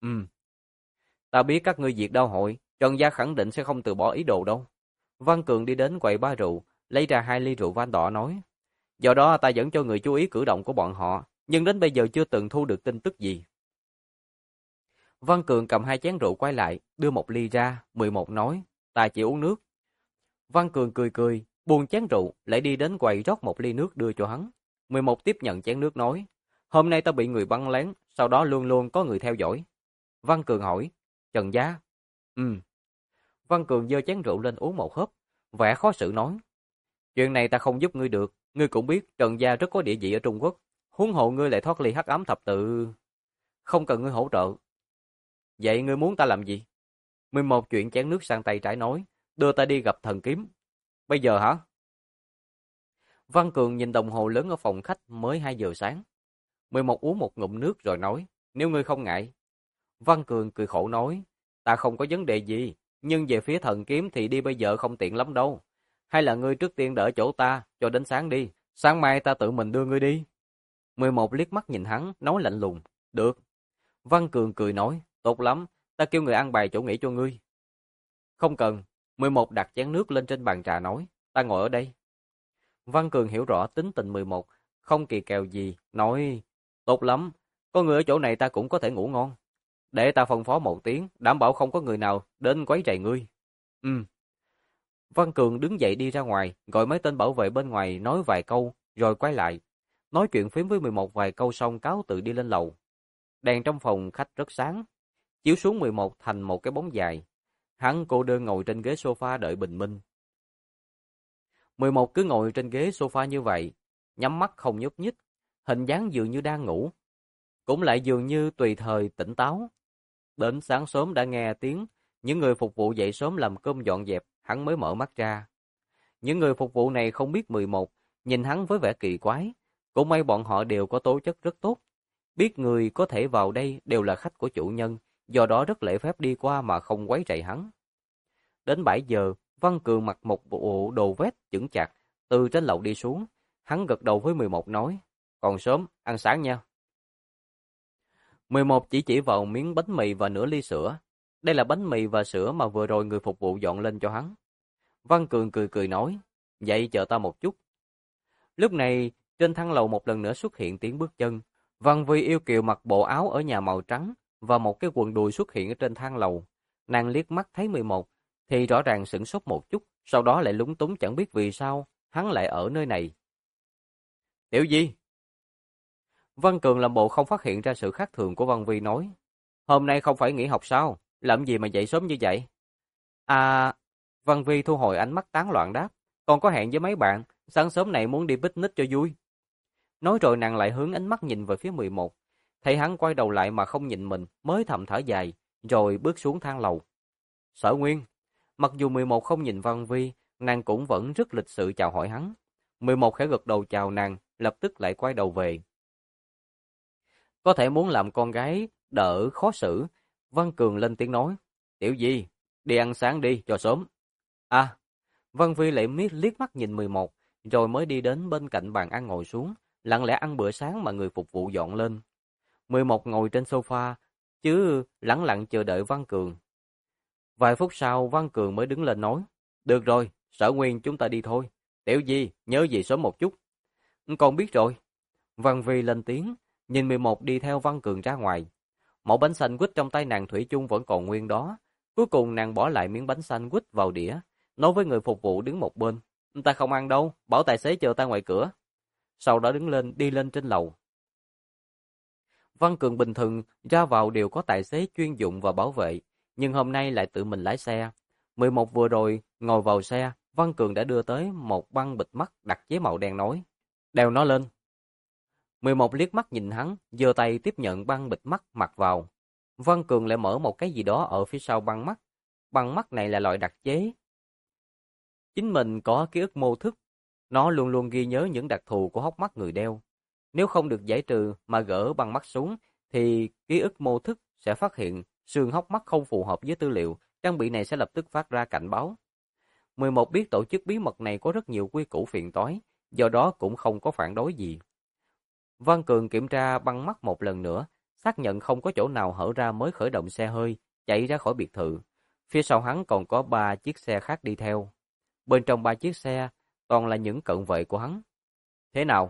Ta biết các ngươi diệt đao hội, Trần Gia khẳng định sẽ không từ bỏ ý đồ đâu. Văn Cường đi đến quầy ba rượu, lấy ra 2 ly rượu vang đỏ nói, do đó ta vẫn cho người chú ý cử động của bọn họ, nhưng đến bây giờ chưa từng thu được tin tức gì. Văn Cường cầm 2 chén rượu quay lại, đưa 1 ly ra, 11 nói, ta chỉ uống nước. Văn Cường cười cười, buông chén rượu, lại đi đến quầy rót 1 ly nước đưa cho hắn. 11 tiếp nhận chén nước nói, hôm nay ta bị người bắn lén, sau đó luôn luôn có người theo dõi. Văn Cường hỏi, Trần Gia? Văn Cường giơ chén rượu lên uống một hớp, vẻ khó xử nói, chuyện này ta không giúp ngươi được, ngươi cũng biết Trần Gia rất có địa vị ở Trung Quốc, huống hộ ngươi lại thoát ly hắc ám thập tự, không cần ngươi hỗ trợ. Vậy ngươi muốn ta làm gì? 11 chuyện chén nước sang tay trái nói, đưa ta đi gặp thần kiếm. Bây giờ hả? Văn Cường nhìn đồng hồ lớn ở phòng khách mới 2 giờ sáng. 11 uống một ngụm nước rồi nói, nếu ngươi không ngại. Văn Cường cười khổ nói, ta không có vấn đề gì, nhưng về phía thần kiếm thì đi bây giờ không tiện lắm đâu. Hay là ngươi trước tiên đỡ chỗ ta, cho đến sáng đi, sáng mai ta tự mình đưa ngươi đi. 11 liếc mắt nhìn hắn, nói lạnh lùng, được. Văn Cường cười nói, tốt lắm, ta kêu người ăn bài chỗ nghỉ cho ngươi. Không cần. 11 đặt chén nước lên trên bàn trà nói, ta ngồi ở đây. Văn Cường hiểu rõ tính tình 11, không kỳ kèo gì, nói, tốt lắm, có người ở chỗ này ta cũng có thể ngủ ngon. Để ta phân phó một tiếng, đảm bảo không có người nào đến quấy rầy ngươi. Văn Cường đứng dậy đi ra ngoài, gọi mấy tên bảo vệ bên ngoài nói vài câu, rồi quay lại. Nói chuyện phím với 11 vài câu xong cáo tự đi lên lầu. Đèn trong phòng khách rất sáng, chiếu xuống 11 thành một cái bóng dài. Hắn cô đơn ngồi trên ghế sofa đợi bình minh. 11 cứ ngồi trên ghế sofa như vậy, nhắm mắt không nhúc nhích, hình dáng dường như đang ngủ, cũng lại dường như tùy thời tỉnh táo. Đến sáng sớm đã nghe tiếng, những người phục vụ dậy sớm làm cơm dọn dẹp, hắn mới mở mắt ra. Những người phục vụ này không biết 11, nhìn hắn với vẻ kỳ quái, cũng may bọn họ đều có tố chất rất tốt. Biết người có thể vào đây đều là khách của chủ nhân, do đó rất lễ phép đi qua mà không quấy rầy hắn. Đến 7 giờ, Văn Cường mặc một bộ đồ vest chững chạc, từ trên lầu đi xuống. Hắn gật đầu với 11 nói, còn sớm, ăn sáng nha. 11 chỉ vào miếng bánh mì và nửa ly sữa. Đây là bánh mì và sữa mà vừa rồi người phục vụ dọn lên cho hắn. Văn Cường cười cười nói, vậy chờ ta một chút. Lúc này, trên thang lầu một lần nữa xuất hiện tiếng bước chân. Văn Vi yêu kiều mặc bộ áo ở nhà màu trắng và một cái quần đùi xuất hiện ở trên thang lầu. Nàng liếc mắt thấy 11 thì rõ ràng sửng sốt một chút, sau đó lại lúng túng chẳng biết vì sao hắn lại ở nơi này. Tiểu Di. Văn Cường làm bộ không phát hiện ra sự khác thường của Văn Vi nói, hôm nay không phải nghỉ học sao, làm gì mà dậy sớm như vậy? À, Văn Vi thu hồi ánh mắt tán loạn đáp, còn có hẹn với mấy bạn, sáng sớm này muốn đi picnic cho vui. Nói rồi nàng lại hướng ánh mắt nhìn về phía 11, thấy hắn quay đầu lại mà không nhìn mình, mới thầm thở dài, rồi bước xuống thang lầu. Sở Nguyên. Mặc dù 11 không nhìn Văn Vi, nàng cũng vẫn rất lịch sự chào hỏi hắn. 11 khẽ gật đầu chào nàng, lập tức lại quay đầu về. Có thể muốn làm con gái đỡ khó xử, Văn Cường lên tiếng nói, Tiểu Di, đi ăn sáng đi cho sớm. À, Văn Vi lại liếc mắt nhìn 11, rồi mới đi đến bên cạnh bàn ăn ngồi xuống, lặng lẽ ăn bữa sáng mà người phục vụ dọn lên. 11 ngồi trên sofa, chứ lẳng lặng chờ đợi Văn Cường. Vài phút sau, Văn Cường mới đứng lên nói, được rồi, Sở Nguyên chúng ta đi thôi. Tiểu Di, nhớ về sớm một chút. Con biết rồi. Văn Vi lên tiếng, nhìn 11 đi theo Văn Cường ra ngoài. Mẫu bánh sandwich trong tay nàng thủy chung vẫn còn nguyên đó. Cuối cùng nàng bỏ lại miếng bánh sandwich vào đĩa, nói với người phục vụ đứng một bên. Ta không ăn đâu, bảo tài xế chờ ta ngoài cửa. Sau đó đứng lên, đi lên trên lầu. Văn Cường bình thường ra vào đều có tài xế chuyên dụng và bảo vệ, nhưng hôm nay lại tự mình lái xe. 11 vừa rồi ngồi vào xe, Văn Cường đã đưa tới một băng bịt mắt đặt giấy màu đen nói, đeo nó lên. 11 liếc mắt nhìn hắn, giơ tay tiếp nhận băng bịt mắt mặc vào. Văn Cường lại mở một cái gì đó ở phía sau băng mắt. Băng mắt này là loại đặc chế. Chính mình có ký ức mô thức. Nó luôn luôn ghi nhớ những đặc thù của hốc mắt người đeo. Nếu không được giải trừ mà gỡ băng mắt xuống, thì ký ức mô thức sẽ phát hiện xương hốc mắt không phù hợp với tư liệu. Trang bị này sẽ lập tức phát ra cảnh báo. 11 biết tổ chức bí mật này có rất nhiều quy củ phiền toái, do đó cũng không có phản đối gì. Văn Cường kiểm tra băng mắt một lần nữa, xác nhận không có chỗ nào hở ra mới khởi động xe hơi, chạy ra khỏi biệt thự. Phía sau hắn còn có 3 chiếc xe khác đi theo. Bên trong 3 chiếc xe, toàn là những cận vệ của hắn. Thế nào?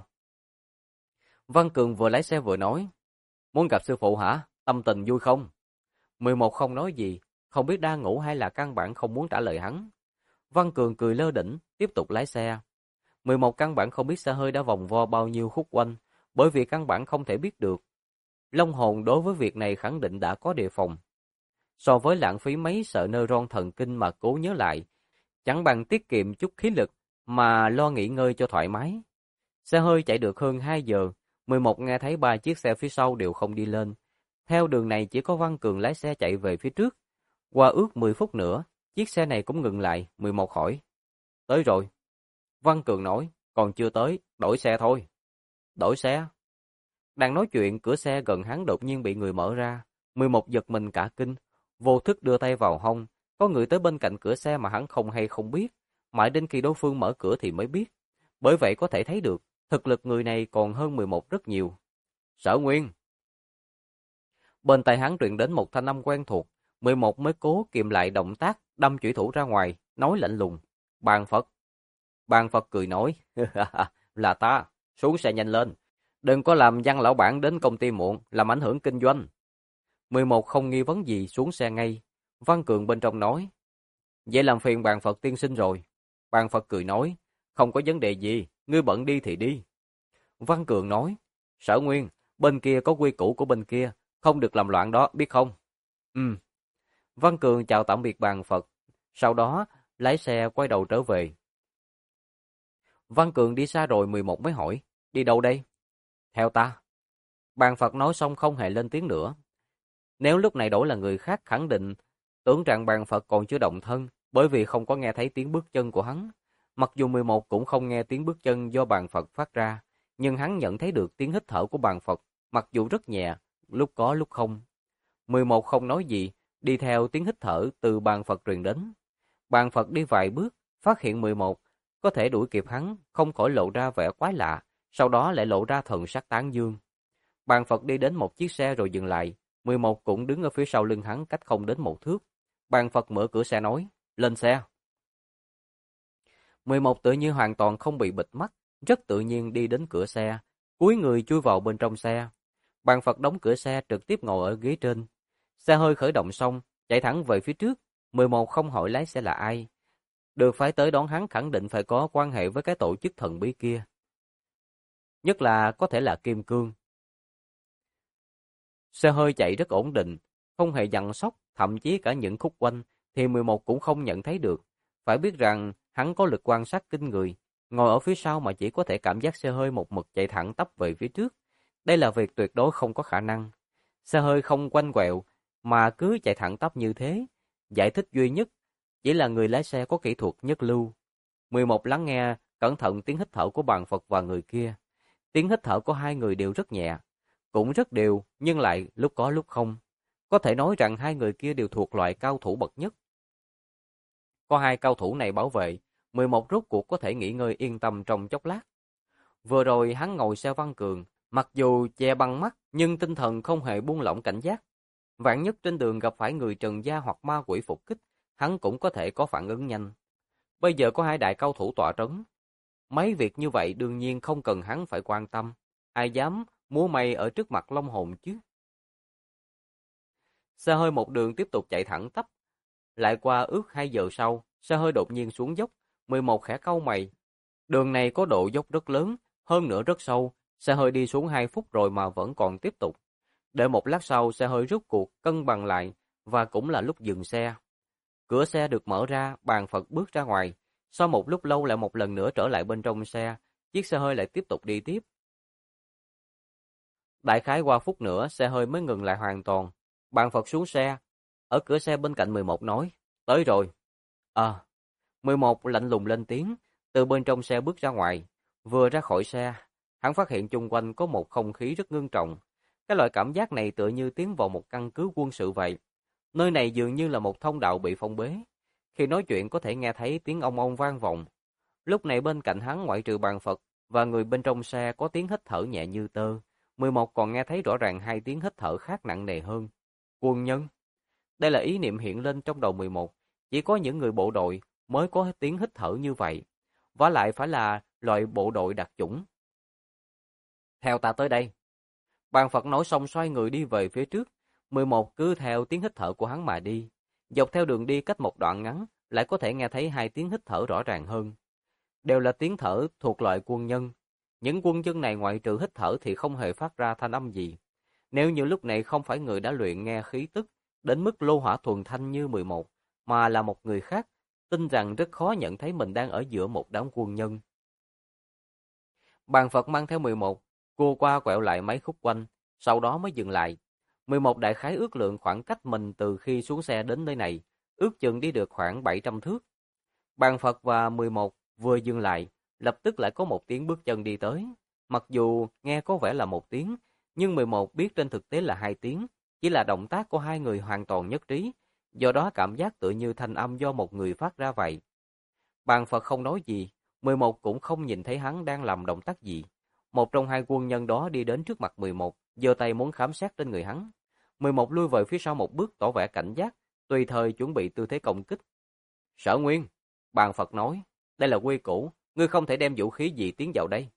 Văn Cường vừa lái xe vừa nói. Muốn gặp sư phụ hả? Tâm tình vui không? 11 không nói gì, không biết đang ngủ hay là căn bản không muốn trả lời hắn. Văn Cường cười lơ đễnh, tiếp tục lái xe. 11 căn bản không biết xe hơi đã vòng vo bao nhiêu khúc quanh, bởi vì căn bản không thể biết được. Long hồn đối với việc này khẳng định đã có đề phòng. So với lãng phí mấy sợi neuron thần kinh mà cố nhớ lại, chẳng bằng tiết kiệm chút khí lực mà lo nghỉ ngơi cho thoải mái. Xe hơi chạy được hơn 2 giờ, 11 nghe thấy 3 chiếc xe phía sau đều không đi lên. Theo đường này chỉ có Văn Cường lái xe chạy về phía trước. Qua ước 10 phút nữa, chiếc xe này cũng ngừng lại, 11 hỏi. Tới rồi. Văn Cường nói, còn chưa tới, đổi xe thôi. Đổi xe? Đang nói chuyện, cửa xe gần hắn đột nhiên bị người mở ra. 11 giật mình cả kinh, vô thức đưa tay vào hông. Có người tới bên cạnh cửa xe mà hắn không hay không biết. Mãi đến khi đối phương mở cửa thì mới biết. Bởi vậy có thể thấy được, thực lực người này còn hơn 11 rất nhiều. Sở Nguyên. Bên tai hắn truyền đến một thanh âm quen thuộc. 11 mới cố kiềm lại động tác, đâm chủy thủ ra ngoài, nói lạnh lùng. Bàn Phật. Bàn Phật cười nói, là ta, xuống xe nhanh lên. Đừng có làm Văn lão bản đến công ty muộn, làm ảnh hưởng kinh doanh. 11 không nghi vấn gì xuống xe ngay. Văn Cường bên trong nói, vậy làm phiền Bàn Phật tiên sinh rồi. Bàn Phật cười nói, không có vấn đề gì, ngươi bận đi thì đi. Văn Cường nói, Sở Nguyên, bên kia có quy củ của bên kia, không được làm loạn đó, biết không? Văn Cường chào tạm biệt Bàn Phật, sau đó lái xe quay đầu trở về. Văn Cường đi xa rồi 11 mới hỏi, đi đâu đây? Theo ta. Bàn Phật nói xong không hề lên tiếng nữa. Nếu lúc này đổi là người khác khẳng định, tưởng rằng Bàn Phật còn chưa động thân, bởi vì không có nghe thấy tiếng bước chân của hắn. Mặc dù 11 cũng không nghe tiếng bước chân do Bàn Phật phát ra, nhưng hắn nhận thấy được tiếng hít thở của Bàn Phật, mặc dù rất nhẹ, lúc có lúc không. 11 không nói gì, đi theo tiếng hít thở từ Bàn Phật truyền đến. Bàn Phật đi vài bước, phát hiện 11 có thể đuổi kịp hắn, không khỏi lộ ra vẻ quái lạ, sau đó lại lộ ra thần sắc tán dương. Bàn Phật đi đến một chiếc xe rồi dừng lại, 11 cũng đứng ở phía sau lưng hắn cách không đến 1 thước. Bàn Phật mở cửa xe nói, lên xe. 11 tự nhiên hoàn toàn không bị bịt mắt, rất tự nhiên đi đến cửa xe, cúi người chui vào bên trong xe. Bàn Phật đóng cửa xe trực tiếp ngồi ở ghế trên. Xe hơi khởi động xong, chạy thẳng về phía trước, 11 không hỏi lái xe là ai. Được phái tới đón hắn khẳng định phải có quan hệ với cái tổ chức thần bí kia. Nhất là có thể là Kim Cương. Xe hơi chạy rất ổn định, không hề giằng xóc, thậm chí cả những khúc quanh thì 11 cũng không nhận thấy được. Phải biết rằng hắn có lực quan sát kinh người, ngồi ở phía sau mà chỉ có thể cảm giác xe hơi một mực chạy thẳng tắp về phía trước. Đây là việc tuyệt đối không có khả năng. Xe hơi không quanh quẹo mà cứ chạy thẳng tắp như thế. Giải thích duy nhất chỉ là người lái xe có kỹ thuật nhất lưu. 11 lắng nghe cẩn thận tiếng hít thở của Bàn Phật và người kia. Tiếng hít thở của hai người đều rất nhẹ, cũng rất đều nhưng lại lúc có lúc không. Có thể nói rằng hai người kia đều thuộc loại cao thủ bậc nhất. Có hai cao thủ này bảo vệ, 11 rốt cuộc có thể nghỉ ngơi yên tâm trong chốc lát. Vừa rồi hắn ngồi xe Văn Cường, mặc dù che băng mắt nhưng tinh thần không hề buông lỏng cảnh giác. Vạn nhất trên đường gặp phải người trần gia hoặc ma quỷ phục kích, hắn cũng có thể có phản ứng nhanh. Bây giờ có hai đại cao thủ tọa trấn. Mấy việc như vậy đương nhiên không cần hắn phải quan tâm. Ai dám múa may ở trước mặt Long Hồn chứ? Xe hơi một đường tiếp tục chạy thẳng tắp. Lại qua ước 2 giờ sau, xe hơi đột nhiên xuống dốc. 11 khẽ cau mày. Đường này có độ dốc rất lớn, hơn nữa rất sâu. Xe hơi đi xuống 2 phút rồi mà vẫn còn tiếp tục. Đợi một lát sau, xe hơi rút cuộc cân bằng lại và cũng là lúc dừng xe. Cửa xe được mở ra, bàn Phật bước ra ngoài. Sau một lúc lâu lại một lần nữa trở lại bên trong xe, chiếc xe hơi lại tiếp tục đi tiếp. Đại khái qua phút nữa, xe hơi mới ngừng lại hoàn toàn. Bàn Phật xuống xe, ở cửa xe bên cạnh 11 nói, tới rồi. 11 lạnh lùng lên tiếng, từ bên trong xe bước ra ngoài. Vừa ra khỏi xe, hắn phát hiện chung quanh có một không khí rất ngưng trọng. Cái loại cảm giác này tựa như tiến vào một căn cứ quân sự vậy. Nơi này dường như là một thông đạo bị phong bế. Khi nói chuyện có thể nghe thấy tiếng ong ong vang vọng. Lúc này bên cạnh hắn ngoại trừ bàn Phật và người bên trong xe có tiếng hít thở nhẹ như tơ. 11 còn nghe thấy rõ ràng hai tiếng hít thở khác nặng nề hơn. Quân nhân. Đây là ý niệm hiện lên trong đầu 11. Chỉ có những người bộ đội mới có tiếng hít thở như vậy. Vả lại phải là loại bộ đội đặc chủng. Theo ta tới đây. Bàn Phật nói xong xoay người đi về phía trước. 11 cứ theo tiếng hít thở của hắn mà đi. Dọc theo đường đi cách một đoạn ngắn, lại có thể nghe thấy hai tiếng hít thở rõ ràng hơn. Đều là tiếng thở thuộc loại quân nhân. Những quân nhân này ngoại trừ hít thở thì không hề phát ra thanh âm gì. Nếu như lúc này không phải người đã luyện nghe khí tức, đến mức lô hỏa thuần thanh như 11, mà là một người khác, tin rằng rất khó nhận thấy mình đang ở giữa một đám quân nhân. Bàn Phật mang theo 11, cua qua quẹo lại mấy khúc quanh, sau đó mới dừng lại. 11 đại khái ước lượng khoảng cách mình từ khi xuống xe đến nơi này, ước chừng đi được khoảng 700 thước. Bàn Phật và 11 vừa dừng lại, lập tức lại có một tiếng bước chân đi tới. Mặc dù nghe có vẻ là một tiếng, nhưng 11 biết trên thực tế là hai tiếng, chỉ là động tác của hai người hoàn toàn nhất trí, do đó cảm giác tựa như thanh âm do một người phát ra vậy. Bàn Phật không nói gì, 11 cũng không nhìn thấy hắn đang làm động tác gì. Một trong hai quân nhân đó đi đến trước mặt 11, giơ tay muốn khám xét trên người hắn. 11 lui về phía sau một bước tỏ vẻ cảnh giác, tùy thời chuẩn bị tư thế công kích. Sở Nguyên, Bàn Phật nói, đây là quy củ, ngươi không thể đem vũ khí gì tiến vào đây.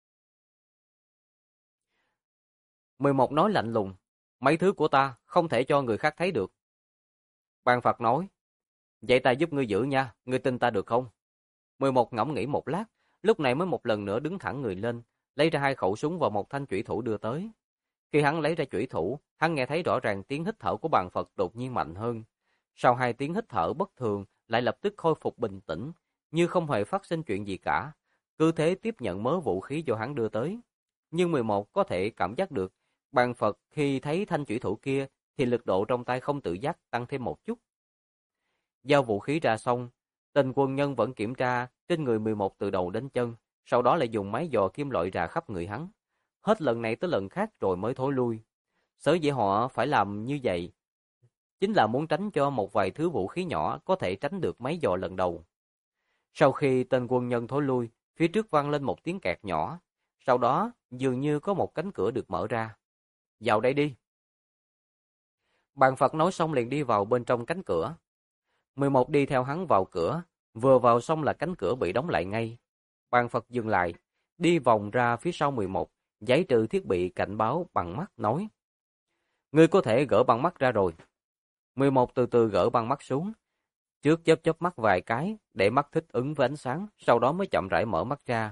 11 nói lạnh lùng, mấy thứ của ta không thể cho người khác thấy được. Bàn Phật nói, vậy ta giúp ngươi giữ nha, ngươi tin ta được không? 11 ngẫm nghĩ một lát, lúc này mới một lần nữa đứng thẳng người lên, lấy ra hai khẩu súng và một thanh chủy thủ đưa tới. Khi hắn lấy ra chủy thủ, hắn nghe thấy rõ ràng tiếng hít thở của Bàn Phật đột nhiên mạnh hơn. Sau hai tiếng hít thở bất thường, lại lập tức khôi phục bình tĩnh, như không hề phát sinh chuyện gì cả. Cứ thế tiếp nhận mớ vũ khí do hắn đưa tới. Nhưng 11 có thể cảm giác được, Bàn Phật khi thấy thanh chủy thủ kia thì lực độ trong tay không tự giác tăng thêm một chút. Giao vũ khí ra xong, tên quân nhân vẫn kiểm tra trên người 11 từ đầu đến chân, sau đó lại dùng máy dò kim loại rà khắp người hắn. Hết lần này tới lần khác rồi mới thối lui. Sở dĩ họ phải làm như vậy chính là muốn tránh cho một vài thứ vũ khí nhỏ có thể tránh được máy dò lần đầu. Sau khi tên quân nhân thối lui, phía trước vang lên một tiếng kẹt nhỏ. Sau đó, dường như có một cánh cửa được mở ra. Vào đây đi. Bàn Phật nói xong liền đi vào bên trong cánh cửa. 11 đi theo hắn vào cửa, vừa vào xong là cánh cửa bị đóng lại ngay. Bàn Phật dừng lại, đi vòng ra phía sau 11, giải trừ thiết bị cảnh báo bằng mắt nói. Ngươi có thể gỡ băng mắt ra rồi. 11 từ từ gỡ băng mắt xuống. Trước chớp mắt vài cái, để mắt thích ứng với ánh sáng, sau đó mới chậm rãi mở mắt ra.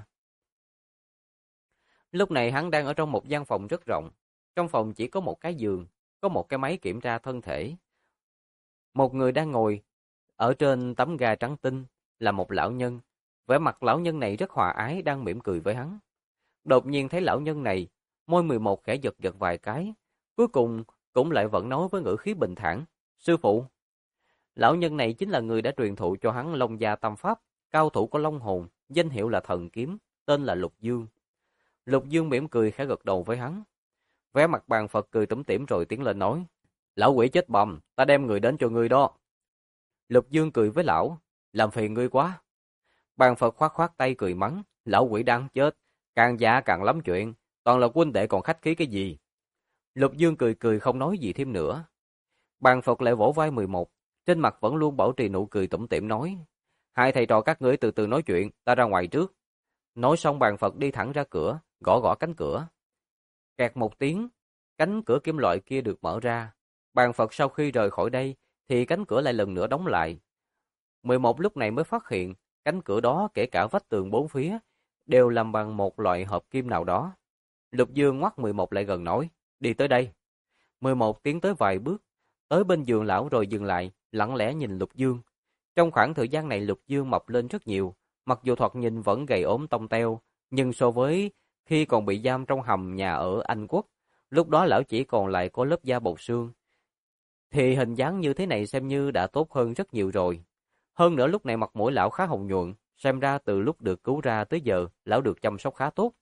Lúc này hắn đang ở trong một gian phòng rất rộng. Trong phòng chỉ có một cái giường, có một cái máy kiểm tra thân thể. Một người đang ngồi ở trên tấm ga trắng tinh, là một lão nhân. Vẻ mặt lão nhân này rất hòa ái, đang mỉm cười với hắn. Đột nhiên thấy lão nhân này, môi 11 khẽ giật giật vài cái, cuối cùng cũng lại vẫn nói với ngữ khí bình thản, sư phụ. Lão nhân này chính là người đã truyền thụ cho hắn Long Gia Tâm Pháp, cao thủ của Long Hồn, danh hiệu là Thần Kiếm, tên là Lục Dương. Lục Dương mỉm cười khẽ gật đầu với hắn. Vẻ mặt Bàn Phật cười tủm tỉm rồi tiến lên nói, lão quỷ chết bầm, ta đem người đến cho ngươi đó. Lục Dương cười với lão, làm phiền ngươi quá. Bàn Phật khoát khoát tay cười mắng, lão quỷ đáng chết, càng già càng lắm chuyện, toàn là huynh đệ còn khách khí cái gì. Lục Dương cười cười không nói gì thêm nữa. Bàn Phật lại vỗ vai 11, trên mặt vẫn luôn bảo trì nụ cười tủm tỉm nói, hai thầy trò các ngươi từ từ nói chuyện, ta ra ngoài trước. Nói xong Bàn Phật đi thẳng ra cửa, gõ gõ cánh cửa. Kẹt một tiếng, cánh cửa kim loại kia được mở ra. Bàn Phật sau khi rời khỏi đây, thì cánh cửa lại lần nữa đóng lại. 11 lúc này mới phát hiện, cánh cửa đó kể cả vách tường bốn phía, đều làm bằng một loại hợp kim nào đó. Lục Dương ngoắt 11 lại gần nói, đi tới đây. 11 tiến tới vài bước, tới bên giường lão rồi dừng lại, lặng lẽ nhìn Lục Dương. Trong khoảng thời gian này Lục Dương mập lên rất nhiều, mặc dù thoạt nhìn vẫn gầy ốm tông teo, nhưng so với khi còn bị giam trong hầm nhà ở Anh Quốc, lúc đó lão chỉ còn lại có lớp da bọc xương, thì hình dáng như thế này xem như đã tốt hơn rất nhiều rồi. Hơn nữa lúc này mặt mũi lão khá hồng nhuận, xem ra từ lúc được cứu ra tới giờ, lão được chăm sóc khá tốt.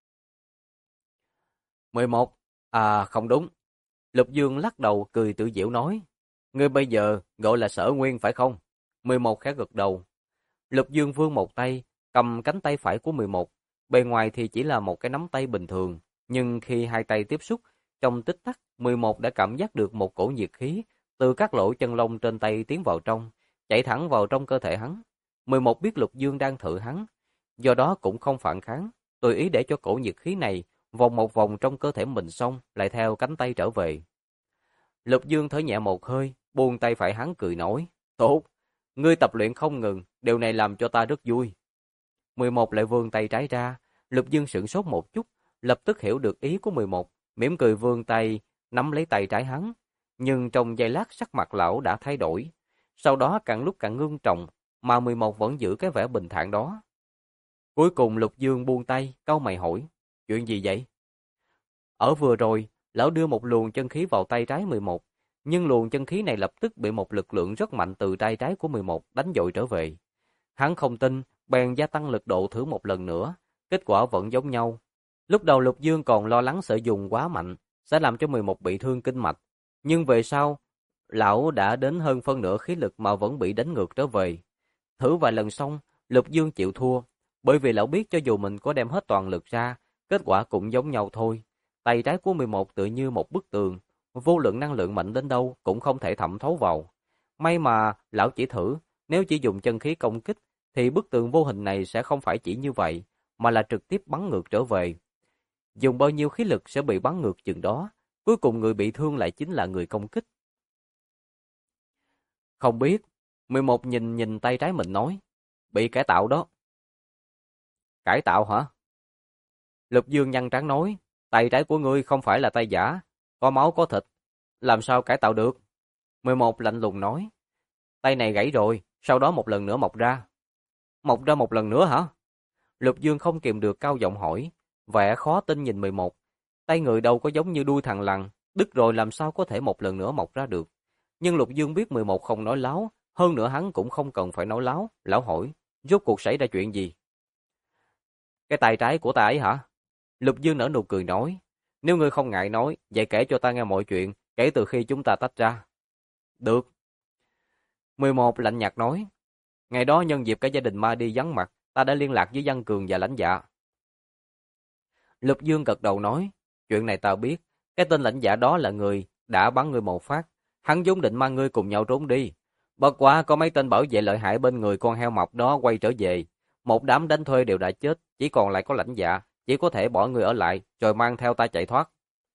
11. À không đúng. Lục Dương lắc đầu cười tự giễu nói, ngươi bây giờ gọi là Sở Nguyên phải không? 11 khẽ gật đầu. Lục Dương vươn một tay, cầm cánh tay phải của 11, bề ngoài thì chỉ là một cái nắm tay bình thường, nhưng khi hai tay tiếp xúc, trong tích tắc, 11 đã cảm giác được một cổ nhiệt khí từ các lỗ chân lông trên tay tiến vào trong, chạy thẳng vào trong cơ thể hắn. 11 biết Lục Dương đang thử hắn, do đó cũng không phản kháng, tùy ý để cho cổ nhiệt khí này vòng một vòng trong cơ thể mình xong lại theo cánh tay trở về. Lục Dương thở nhẹ một hơi, buông tay phải hắn cười nói, tốt, ngươi tập luyện không ngừng, điều này làm cho ta rất vui. 11 lại vươn tay trái ra, Lục Dương sửng sốt một chút, lập tức hiểu được ý của 11, mỉm cười vươn tay, nắm lấy tay trái hắn. Nhưng trong giây lát sắc mặt lão đã thay đổi, sau đó càng lúc càng ngưng trọng, mà 11 vẫn giữ cái vẻ bình thản đó. Cuối cùng Lục Dương buông tay, cau mày hỏi, chuyện gì vậy? Ở vừa rồi, lão đưa một luồng chân khí vào tay trái 11, nhưng luồng chân khí này lập tức bị một lực lượng rất mạnh từ tay trái của 11 đánh dội trở về. Hắn không tin, bèn gia tăng lực độ thử một lần nữa, kết quả vẫn giống nhau. Lúc đầu Lục Dương còn lo lắng sợ dùng quá mạnh, sẽ làm cho 11 bị thương kinh mạch. Nhưng về sau, lão đã đến hơn phân nửa khí lực mà vẫn bị đánh ngược trở về. Thử vài lần xong, Lục Dương chịu thua, bởi vì lão biết cho dù mình có đem hết toàn lực ra, kết quả cũng giống nhau thôi. Tay trái của 11 tựa như một bức tường, vô luận năng lượng mạnh đến đâu cũng không thể thẩm thấu vào. May mà lão chỉ thử, nếu chỉ dùng chân khí công kích, thì bức tường vô hình này sẽ không phải chỉ như vậy, mà là trực tiếp bắn ngược trở về. Dùng bao nhiêu khí lực sẽ bị bắn ngược chừng đó, cuối cùng người bị thương lại chính là người công kích. Không biết, 11 nhìn tay trái mình nói, bị cải tạo đó. Cải tạo hả? Lục Dương nhăn trán nói, tay trái của ngươi không phải là tay giả, có máu có thịt, làm sao cải tạo được? 11 lạnh lùng nói, tay này gãy rồi, sau đó một lần nữa mọc ra. Mọc ra một lần nữa hả? Lục Dương không kìm được cao giọng hỏi, vẻ khó tin nhìn 11. Tay người đâu có giống như đuôi thằn lằn, đứt rồi làm sao có thể một lần nữa mọc ra được. Nhưng Lục Dương biết 11 không nói láo, hơn nữa hắn cũng không cần phải nói láo. Lão hỏi, rốt cuộc xảy ra chuyện gì? Cái tay trái của ta ấy hả? Lục Dương nở nụ cười nói, nếu ngươi không ngại nói, vậy kể cho ta nghe mọi chuyện, kể từ khi chúng ta tách ra. Được. 11 lạnh nhạt nói, ngày đó nhân dịp cả gia đình Ma đi vắng mặt, ta đã liên lạc với Văn Cường và lãnh dạ. Lục Dương gật đầu nói, chuyện này ta biết, cái tên lãnh dạ đó là người đã bắn ngươi một phát, hắn vốn định mang ngươi cùng nhau trốn đi. Bất quá có mấy tên bảo vệ lợi hại bên người con heo mọc đó quay trở về, một đám đánh thuê đều đã chết, chỉ còn lại có lãnh dạ, chỉ có thể bỏ người ở lại rồi mang theo ta chạy thoát.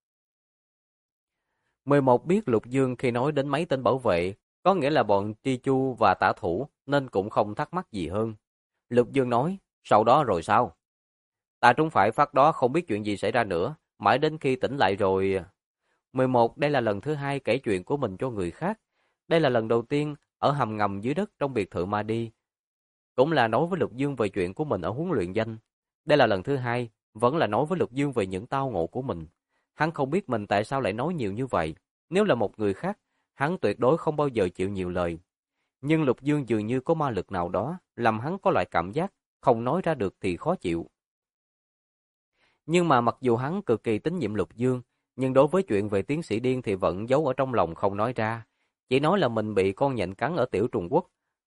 11 biết Lục Dương khi nói đến mấy tên bảo vệ, có nghĩa là bọn Tri Chu và Tả Thủ, nên cũng không thắc mắc gì hơn. Lục Dương nói, sau đó rồi sao? Ta trúng phải phát đó không biết chuyện gì xảy ra nữa, mãi đến khi tỉnh lại rồi. 11 đây là lần thứ hai kể chuyện của mình cho người khác. Đây là lần đầu tiên ở hầm ngầm dưới đất trong biệt thự Mahdi. Cũng là nói với Lục Dương về chuyện của mình ở huấn luyện doanh. Đây là lần thứ hai, vẫn là nói với Lục Dương về những tao ngộ của mình. Hắn không biết mình tại sao lại nói nhiều như vậy. Nếu là một người khác, hắn tuyệt đối không bao giờ chịu nhiều lời. Nhưng Lục Dương dường như có ma lực nào đó, làm hắn có loại cảm giác, không nói ra được thì khó chịu. Nhưng mà mặc dù hắn cực kỳ tín nhiệm Lục Dương, nhưng đối với chuyện về tiến sĩ điên thì vẫn giấu ở trong lòng không nói ra. Chỉ nói là mình bị con nhện cắn ở Tiểu Trùng Quốc,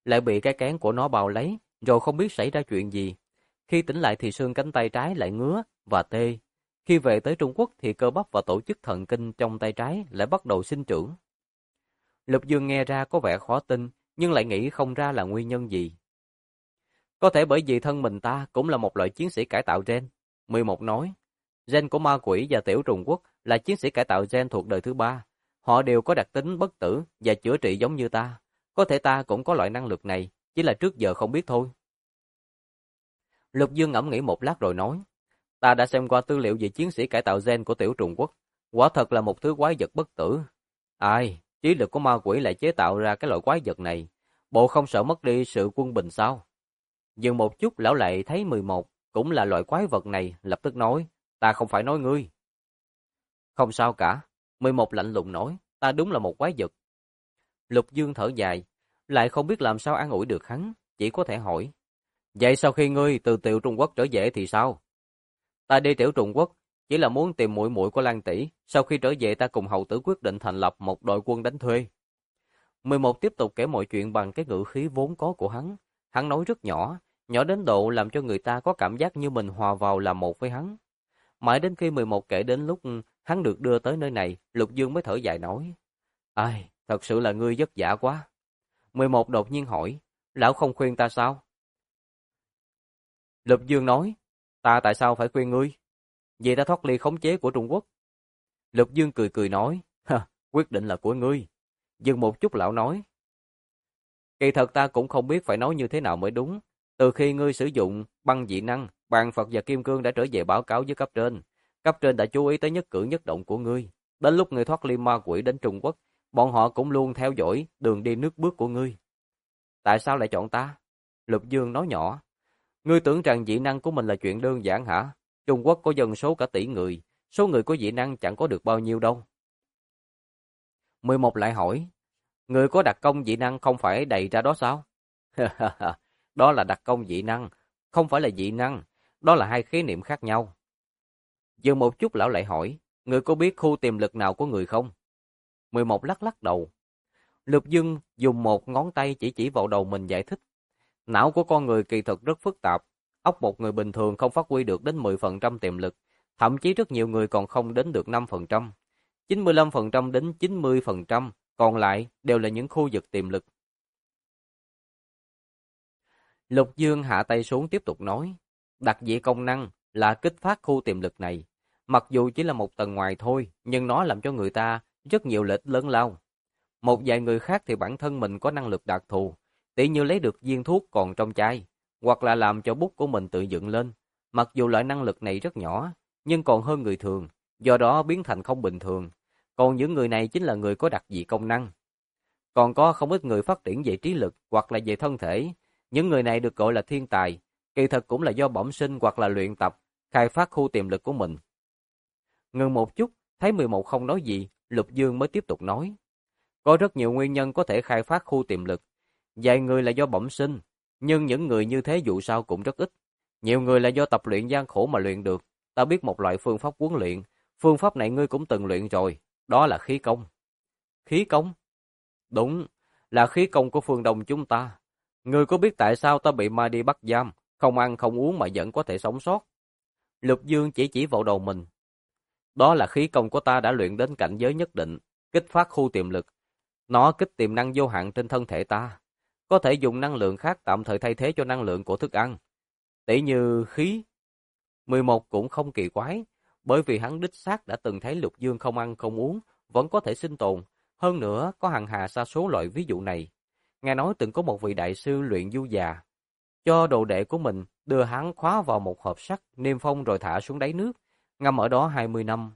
lại bị cái kén của nó bao lấy, rồi không biết xảy ra chuyện gì. Khi tỉnh lại thì xương cánh tay trái lại ngứa và tê. Khi về tới Trung Quốc thì cơ bắp và tổ chức thần kinh trong tay trái lại bắt đầu sinh trưởng. Lục Dương nghe ra có vẻ khó tin, nhưng lại nghĩ không ra là nguyên nhân gì. Có thể bởi vì thân mình ta cũng là một loại chiến sĩ cải tạo gen. 11 nói, gen của ma quỷ và tiểu trùng quốc là chiến sĩ cải tạo gen thuộc đời thứ 3. Họ đều có đặc tính bất tử và chữa trị giống như ta. Có thể ta cũng có loại năng lực này, chỉ là trước giờ không biết thôi. Lục Dương ngẫm nghĩ một lát rồi nói, ta đã xem qua tư liệu về chiến sĩ cải tạo gen của tiểu trùng quốc. Quả thật là một thứ quái vật bất tử. Ai, trí lực của ma quỷ lại chế tạo ra cái loại quái vật này. Bộ không sợ mất đi sự quân bình sao? Dừng một chút, lão lại thấy 11 cũng là loại quái vật này, lập tức nói, ta không phải nói ngươi. Không sao cả, 11 lạnh lùng nói, ta đúng là một quái vật. Lục Dương thở dài, lại không biết làm sao an ủi được hắn, chỉ có thể hỏi. Vậy sau khi ngươi từ tiểu Trung Quốc trở về thì sao? Ta đi tiểu Trung Quốc, chỉ là muốn tìm muội muội của Lan tỷ, sau khi trở về ta cùng hầu tử quyết định thành lập một đội quân đánh thuê. 11 tiếp tục kể mọi chuyện bằng cái ngữ khí vốn có của hắn. Hắn nói rất nhỏ, nhỏ đến độ làm cho người ta có cảm giác như mình hòa vào làm một với hắn. Mãi đến khi 11 kể đến lúc hắn được đưa tới nơi này, Lục Dương mới thở dài nói. Ai, thật sự là ngươi vất vả quá. 11 đột nhiên hỏi, lão không khuyên ta sao? Lục Dương nói, ta tại sao phải khuyên ngươi? Vì ta thoát ly khống chế của Trung Quốc. Lục Dương cười cười nói, quyết định là của ngươi. Dừng một chút lão nói, kỳ thật ta cũng không biết phải nói như thế nào mới đúng. Từ khi ngươi sử dụng băng dị năng, bàn Phật và Kim Cương đã trở về báo cáo với cấp trên. Cấp trên đã chú ý tới nhất cử nhất động của ngươi. Đến lúc ngươi thoát ly ma quỷ đến Trung Quốc, bọn họ cũng luôn theo dõi đường đi nước bước của ngươi. Tại sao lại chọn ta? Lục Dương nói nhỏ. Ngươi tưởng rằng dị năng của mình là chuyện đơn giản hả? Trung Quốc có dân số cả tỷ người. Số người có dị năng chẳng có được bao nhiêu đâu. 11 lại hỏi. Ngươi có đặc công dị năng không phải đầy ra đó sao? Đó là đặc công dị năng, không phải là dị năng. Đó là hai khái niệm khác nhau. Dừng một chút lão lại hỏi. Ngươi có biết khu tiềm lực nào của người không? 11 lắc lắc đầu. Lục Dương dùng một ngón tay chỉ vào đầu mình giải thích. Não của con người kỳ thực rất phức tạp. Óc một người bình thường không phát huy được đến 10% tiềm lực. Thậm chí rất nhiều người còn không đến được 5%. 95% đến 90%, còn lại đều là những khu vực tiềm lực. Lục Dương hạ tay xuống tiếp tục nói. Đặc dị công năng là kích phát khu tiềm lực này. Mặc dù chỉ là một tầng ngoài thôi, nhưng nó làm cho người ta rất nhiều lợi ích lớn lao. Một vài người khác thì bản thân mình có năng lực đặc thù, tỉ như lấy được viên thuốc còn trong chai, hoặc là làm cho bút của mình tự dựng lên. Mặc dù loại năng lực này rất nhỏ, nhưng còn hơn người thường, do đó biến thành không bình thường. Còn những người này chính là người có đặc dị công năng. Còn có không ít người phát triển về trí lực hoặc là về thân thể. Những người này được gọi là thiên tài, kỳ thật cũng là do bẩm sinh hoặc là luyện tập, khai phát khu tiềm lực của mình. Ngừng một chút, thấy 11 không nói gì, Lục Dương mới tiếp tục nói. Có rất nhiều nguyên nhân có thể khai phát khu tiềm lực. Vài người là do bẩm sinh, nhưng những người như thế dù sao cũng rất ít. Nhiều người là do tập luyện gian khổ mà luyện được. Ta biết một loại phương pháp huấn luyện, phương pháp này ngươi cũng từng luyện rồi, đó là khí công. Khí công? Đúng, là khí công của phương Đông chúng ta. Ngươi có biết tại sao ta bị ma đi bắt giam, không ăn không uống mà vẫn có thể sống sót? Lục Dương chỉ vào đầu mình. Đó là khí công của ta đã luyện đến cảnh giới nhất định, kích phát khu tiềm lực. Nó kích tiềm năng vô hạn trên thân thể ta. Có thể dùng năng lượng khác tạm thời thay thế cho năng lượng của thức ăn. Tỉ như khí. 11 cũng không kỳ quái, bởi vì hắn đích xác đã từng thấy Lục Dương không ăn không uống, vẫn có thể sinh tồn. Hơn nữa, có hàng hà sa số loại ví dụ này. Nghe nói từng có một vị đại sư luyện du già, cho đồ đệ của mình đưa hắn khóa vào một hộp sắt, niêm phong rồi thả xuống đáy nước, ngâm ở đó 20 năm.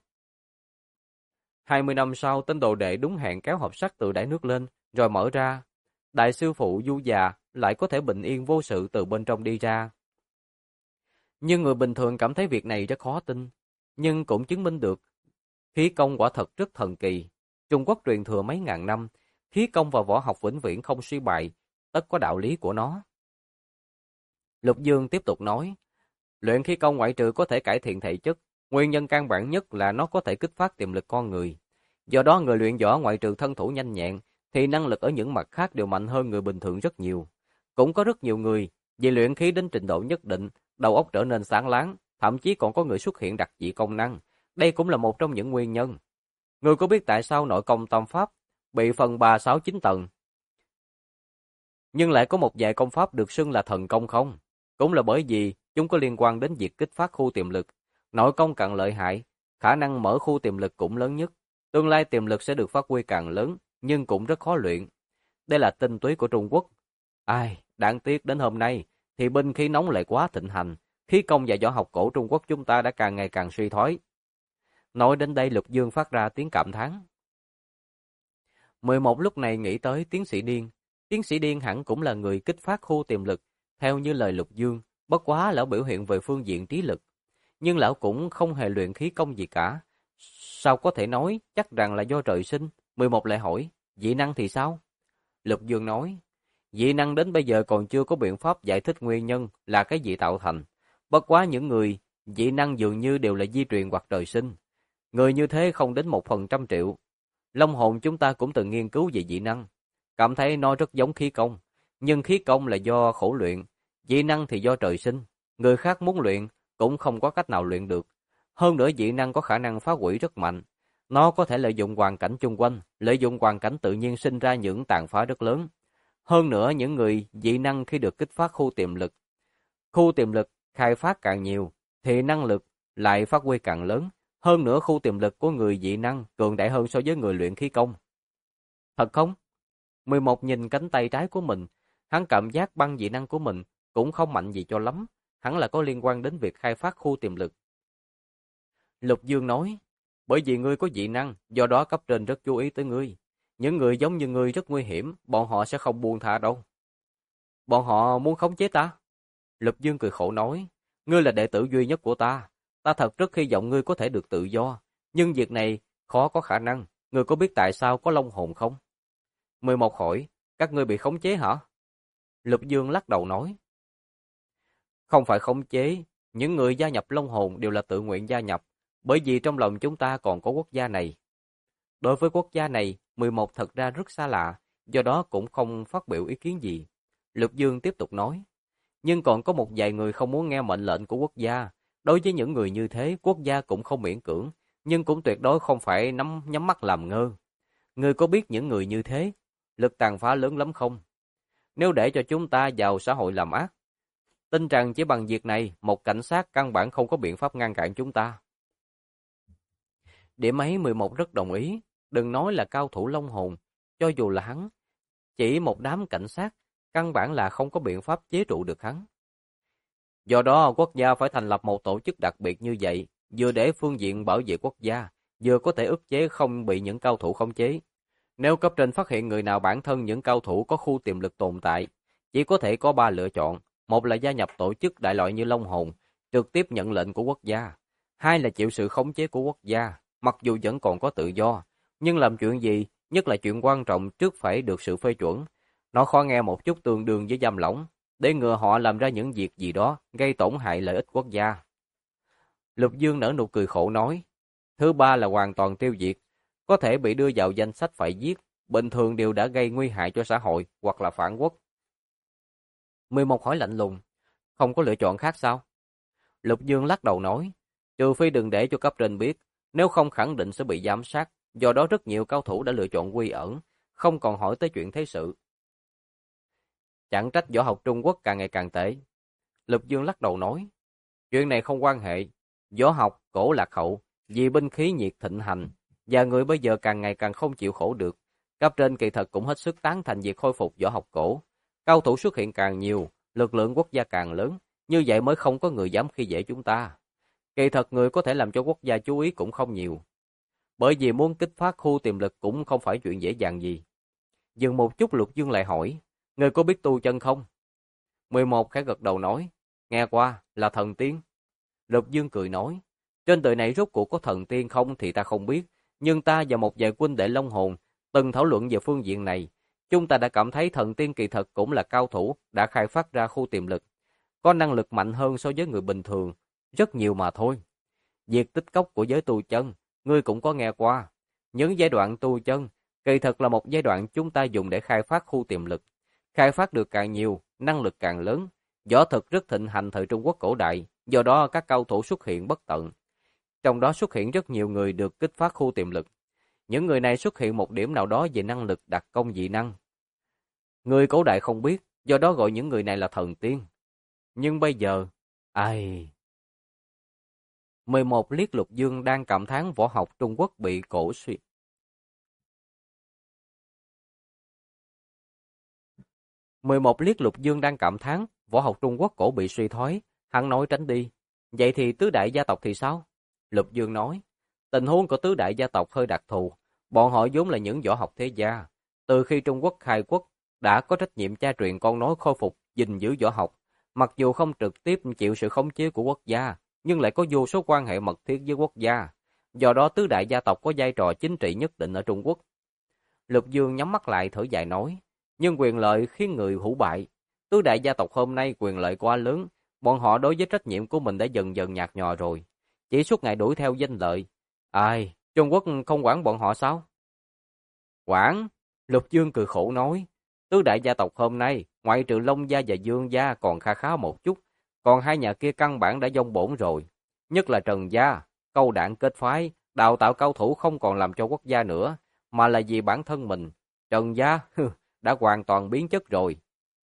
20 năm sau, tên đồ đệ đúng hẹn kéo hộp sắt từ đáy nước lên, rồi mở ra. Đại sư phụ du già lại có thể bình yên vô sự từ bên trong đi ra. Nhưng người bình thường cảm thấy việc này rất khó tin, nhưng cũng chứng minh được khí công quả thật rất thần kỳ. Trung Quốc truyền thừa mấy ngàn năm, khí công và võ học vĩnh viễn không suy bại, tất có đạo lý của nó. Lục Dương tiếp tục nói, luyện khí công ngoại trừ có thể cải thiện thể chất, nguyên nhân căn bản nhất là nó có thể kích phát tiềm lực con người. Do đó người luyện võ ngoại trừ thân thủ nhanh nhẹn, thì năng lực ở những mặt khác đều mạnh hơn người bình thường rất nhiều. Cũng có rất nhiều người, vì luyện khí đến trình độ nhất định, đầu óc trở nên sáng láng, thậm chí còn có người xuất hiện đặc dị công năng. Đây cũng là một trong những nguyên nhân. Ngươi có biết tại sao nội công tâm pháp bị phân 3, 6, 9 tầng, nhưng lại có một vài công pháp được xưng là thần công không? Cũng là bởi vì chúng có liên quan đến việc kích phát khu tiềm lực. Nội công càng lợi hại, khả năng mở khu tiềm lực cũng lớn nhất. Tương lai tiềm lực sẽ được phát huy càng lớn, nhưng cũng rất khó luyện. Đây là tinh túy của Trung Quốc. Ai, đáng tiếc đến hôm nay thì binh khí nóng lại quá thịnh hành, khí công và võ học cổ Trung Quốc chúng ta đã càng ngày càng suy thoái. Nói đến đây Lục Dương phát ra tiếng cảm thán. 11 lúc này nghĩ tới tiến sĩ Điên. Tiến sĩ Điên hẳn cũng là người kích phát khu tiềm lực, theo như lời Lục Dương, bất quá lão biểu hiện về phương diện trí lực. Nhưng lão cũng không hề luyện khí công gì cả. Sao có thể nói chắc rằng là do trời sinh? 11 lại hỏi, dị năng thì sao? Lục Dương nói, dị năng đến bây giờ còn chưa có biện pháp giải thích nguyên nhân là cái gì tạo thành. Bất quá những người dị năng dường như đều là di truyền hoặc trời sinh. Người như thế không đến 1/100 triệu. Long hồn chúng ta cũng từng nghiên cứu về dị năng, cảm thấy nó rất giống khí công, nhưng khí công là do khổ luyện, dị năng thì do trời sinh, người khác muốn luyện cũng không có cách nào luyện được. Hơn nữa dị năng có khả năng phá hủy rất mạnh, nó có thể lợi dụng hoàn cảnh chung quanh, lợi dụng hoàn cảnh tự nhiên sinh ra những tàn phá rất lớn. Hơn nữa những người dị năng khi được kích phát khu tiềm lực khai phát càng nhiều thì năng lực lại phát huy càng lớn. Hơn nữa khu tiềm lực của người dị năng cường đại hơn so với người luyện khí công. Thật không? 11 nhìn cánh tay trái của mình, hắn cảm giác băng dị năng của mình cũng không mạnh gì cho lắm, hẳn là có liên quan đến việc khai phát khu tiềm lực. Lục Dương nói, bởi vì ngươi có dị năng, do đó cấp trên rất chú ý tới ngươi. Những người giống như ngươi rất nguy hiểm, bọn họ sẽ không buông tha đâu. Bọn họ muốn khống chế ta? Lục Dương cười khổ nói, ngươi là đệ tử duy nhất của ta. Ta thật rất hy vọng ngươi có thể được tự do, nhưng việc này khó có khả năng. Ngươi có biết tại sao có long hồn không? 11 hỏi, các ngươi bị khống chế hả? Lục Dương lắc đầu nói, không phải khống chế, những người gia nhập long hồn đều là tự nguyện gia nhập, bởi vì trong lòng chúng ta còn có quốc gia này. Đối với quốc gia này, 11 thật ra rất xa lạ, do đó cũng không phát biểu ý kiến gì. Lục Dương tiếp tục nói, nhưng còn có một vài người không muốn nghe mệnh lệnh của quốc gia. Đối với những người như thế, quốc gia cũng không miễn cưỡng, nhưng cũng tuyệt đối không phải nhắm mắt làm ngơ. Ngươi có biết những người như thế, lực tàn phá lớn lắm không? Nếu để cho chúng ta vào xã hội làm ác, tin rằng chỉ bằng việc này, một cảnh sát căn bản không có biện pháp ngăn cản chúng ta. Điểm ấy 11 rất đồng ý, đừng nói là cao thủ long hồn, cho dù là hắn, chỉ một đám cảnh sát, căn bản là không có biện pháp chế trụ được hắn. Do đó quốc gia phải thành lập một tổ chức đặc biệt như vậy, vừa để phương diện bảo vệ quốc gia, vừa có thể ức chế không bị những cao thủ khống chế. Nếu cấp trên phát hiện người nào bản thân những cao thủ có khu tiềm lực tồn tại, chỉ có thể có 3 lựa chọn. Một là gia nhập tổ chức đại loại như Long Hồn, trực tiếp nhận lệnh của quốc gia. Hai là chịu sự khống chế của quốc gia, mặc dù vẫn còn có tự do, nhưng làm chuyện gì, nhất là chuyện quan trọng trước phải được sự phê chuẩn. Nó khó nghe một chút tương đương với giam lỏng, để ngừa họ làm ra những việc gì đó gây tổn hại lợi ích quốc gia. Lục Dương nở nụ cười khổ nói, thứ ba là hoàn toàn tiêu diệt, có thể bị đưa vào danh sách phải giết, bình thường đều đã gây nguy hại cho xã hội hoặc là phản quốc. 11 hỏi lạnh lùng, không có lựa chọn khác sao? Lục Dương lắc đầu nói, trừ phi đừng để cho cấp trên biết, nếu không khẳng định sẽ bị giám sát, do đó rất nhiều cao thủ đã lựa chọn quy ẩn, không còn hỏi tới chuyện thế sự. Chẳng trách võ học Trung Quốc càng ngày càng tệ. Lục Dương lắc đầu nói, chuyện này không quan hệ, võ học cổ lạc hậu, vì binh khí nhiệt thịnh hành, và người bây giờ càng ngày càng không chịu khổ được. Cấp trên kỳ thật cũng hết sức tán thành việc khôi phục võ học cổ. Cao thủ xuất hiện càng nhiều, lực lượng quốc gia càng lớn, như vậy mới không có người dám khi dễ chúng ta. Kỳ thật người có thể làm cho quốc gia chú ý cũng không nhiều. Bởi vì muốn kích phát khu tiềm lực cũng không phải chuyện dễ dàng gì. Dừng một chút Lục Dương lại hỏi, người có biết tu chân không? 11 khẽ gật đầu nói, nghe qua, là thần tiên. Lục Dương cười nói, trên đời này rốt cuộc có thần tiên không thì ta không biết, nhưng ta và một vài huynh đệ Long Hồn từng thảo luận về phương diện này. Chúng ta đã cảm thấy thần tiên kỳ thật cũng là cao thủ đã khai phát ra khu tiềm lực, có năng lực mạnh hơn so với người bình thường, rất nhiều mà thôi. Việc tích cốc của giới tu chân, ngươi cũng có nghe qua. Những giai đoạn tu chân, kỳ thật là một giai đoạn chúng ta dùng để khai phát khu tiềm lực. Khai phát được càng nhiều, năng lực càng lớn. Võ thực rất thịnh hành thời Trung Quốc cổ đại, do đó các cao thủ xuất hiện bất tận. Trong đó xuất hiện rất nhiều người được kích phát khu tiềm lực. Những người này xuất hiện một điểm nào đó về năng lực đặc công dị năng. Người cổ đại không biết, do đó gọi những người này là thần tiên. Nhưng bây giờ, ai... 11 Liệt Lục Dương đang cảm thán võ học Trung Quốc bị cổ suy. 11 Liệt Lục Dương đang cảm thán võ học Trung Quốc cổ bị suy thoái, hắn nói tránh đi. Vậy thì tứ đại gia tộc thì sao? Lục Dương nói, tình huống của tứ đại gia tộc hơi đặc thù, bọn họ vốn là những võ học thế gia. Từ khi Trung Quốc khai quốc, đã có trách nhiệm cha truyền con nối khôi phục, gìn giữ võ học. Mặc dù không trực tiếp chịu sự khống chế của quốc gia, nhưng lại có vô số quan hệ mật thiết với quốc gia. Do đó tứ đại gia tộc có vai trò chính trị nhất định ở Trung Quốc. Lục Dương nhắm mắt lại thở dài nói, nhưng quyền lợi khiến người hủ bại. Tứ đại gia tộc hôm nay quyền lợi quá lớn, bọn họ đối với trách nhiệm của mình đã dần dần nhạt nhòa rồi. Chỉ suốt ngày đuổi theo danh lợi. Ai, Trung Quốc không quản bọn họ sao? Quản, Lục Dương cười khổ nói, tứ đại gia tộc hôm nay, ngoại trừ Long gia và Dương gia còn kha khá một chút, còn hai nhà kia căn bản đã vong bổn rồi. Nhất là Trần gia, câu đảng kết phái, đào tạo cao thủ không còn làm cho quốc gia nữa, mà là vì bản thân mình. Trần gia đã hoàn toàn biến chất rồi.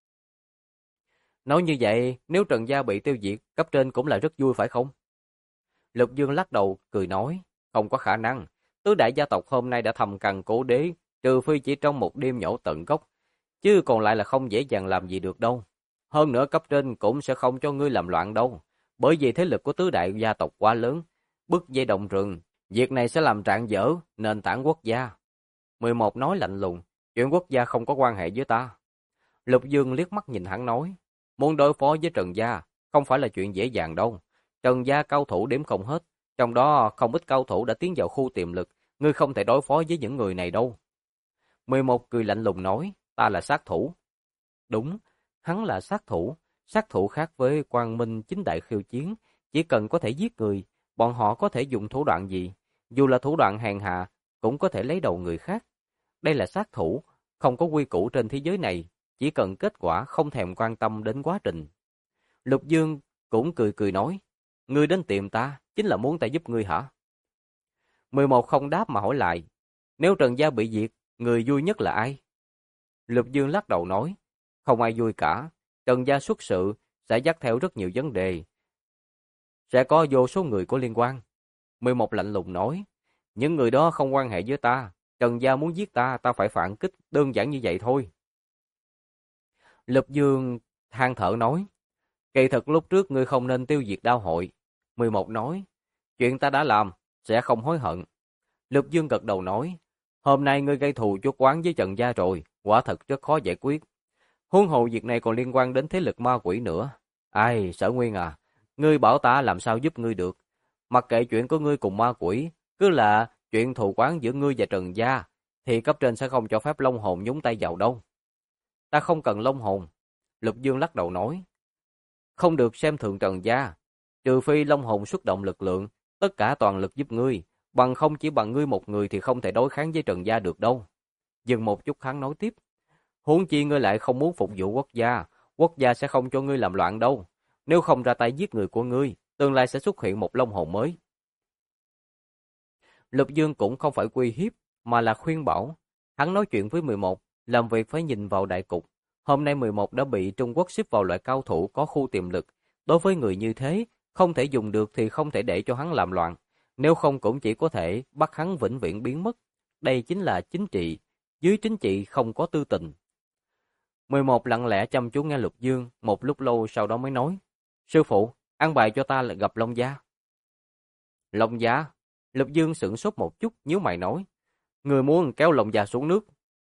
Nói như vậy, nếu Trần gia bị tiêu diệt, cấp trên cũng là rất vui phải không? Lục Dương lắc đầu, cười nói, không có khả năng. Tứ đại gia tộc hôm nay đã thầm cằn cố đế, trừ phi chỉ trong một đêm nhổ tận gốc, chứ còn lại là không dễ dàng làm gì được đâu. Hơn nữa cấp trên cũng sẽ không cho ngươi làm loạn đâu, bởi vì thế lực của tứ đại gia tộc quá lớn, bứt dây động rừng, việc này sẽ làm rạn dở nền tảng quốc gia. 11 nói lạnh lùng, chuyện quốc gia không có quan hệ với ta. Lục Dương liếc mắt nhìn hắn nói, muốn đối phó với Trần gia không phải là chuyện dễ dàng đâu. Trần gia cao thủ đếm không hết, trong đó không ít cao thủ đã tiến vào khu tiềm lực, ngươi không thể đối phó với những người này đâu. 11 cười lạnh lùng nói, ta là sát thủ. Đúng, hắn là sát thủ khác với Quang Minh chính đại khiêu chiến, chỉ cần có thể giết người, bọn họ có thể dùng thủ đoạn gì, dù là thủ đoạn hèn hạ, cũng có thể lấy đầu người khác. Đây là sát thủ, không có quy củ trên thế giới này, chỉ cần kết quả không thèm quan tâm đến quá trình. Lục Dương cũng cười cười nói, ngươi đến tìm ta, chính là muốn ta giúp ngươi hả? 11 không đáp mà hỏi lại, nếu Trần gia bị diệt, người vui nhất là ai? Lục Dương lắc đầu nói, không ai vui cả, Trần gia xuất sự sẽ dắt theo rất nhiều vấn đề. Sẽ có vô số người có liên quan. 11 lạnh lùng nói, những người đó không quan hệ với ta, Trần gia muốn giết ta, ta phải phản kích, đơn giản như vậy thôi. Lục Dương than thở nói, kỳ thực lúc trước ngươi không nên tiêu diệt Đao hội. 11 nói, chuyện ta đã làm, sẽ không hối hận. Lục Dương gật đầu nói, hôm nay ngươi gây thù chuốc oán với Trần gia rồi, quả thật rất khó giải quyết. Huống hồ việc này còn liên quan đến thế lực ma quỷ nữa. Ai, Sở Nguyên à, ngươi bảo ta làm sao giúp ngươi được. Mặc kệ chuyện của ngươi cùng ma quỷ, cứ là chuyện thù oán giữa ngươi và Trần gia, thì cấp trên sẽ không cho phép Long Hồn nhúng tay vào đâu. Ta không cần Long Hồn. Lục Dương lắc đầu nói, không được xem thường Trần gia, trừ phi Long Hồn xuất động lực lượng, tất cả toàn lực giúp ngươi, bằng không chỉ bằng ngươi một người thì không thể đối kháng với Trần gia được đâu. Dừng một chút hắn nói tiếp, huống chi ngươi lại không muốn phục vụ quốc gia sẽ không cho ngươi làm loạn đâu. Nếu không ra tay giết người của ngươi, tương lai sẽ xuất hiện một Long Hồn mới. Lục Dương cũng không phải uy hiếp, mà là khuyên bảo. Hắn nói chuyện với 11, làm việc phải nhìn vào đại cục. Hôm nay 11 đã bị Trung Quốc xếp vào loại cao thủ có khu tiềm lực. Đối với người như thế, không thể dùng được thì không thể để cho hắn làm loạn. Nếu không cũng chỉ có thể bắt hắn vĩnh viễn biến mất. Đây chính là chính trị. Dưới chính trị không có tư tình. 11 lặng lẽ chăm chú nghe Lục Dương, một lúc lâu sau đó mới nói, sư phụ, ăn bài cho ta là gặp Long gia. Long gia? Lục Dương sửng sốt một chút, nhíu mày nói, người muốn kéo Long gia xuống nước.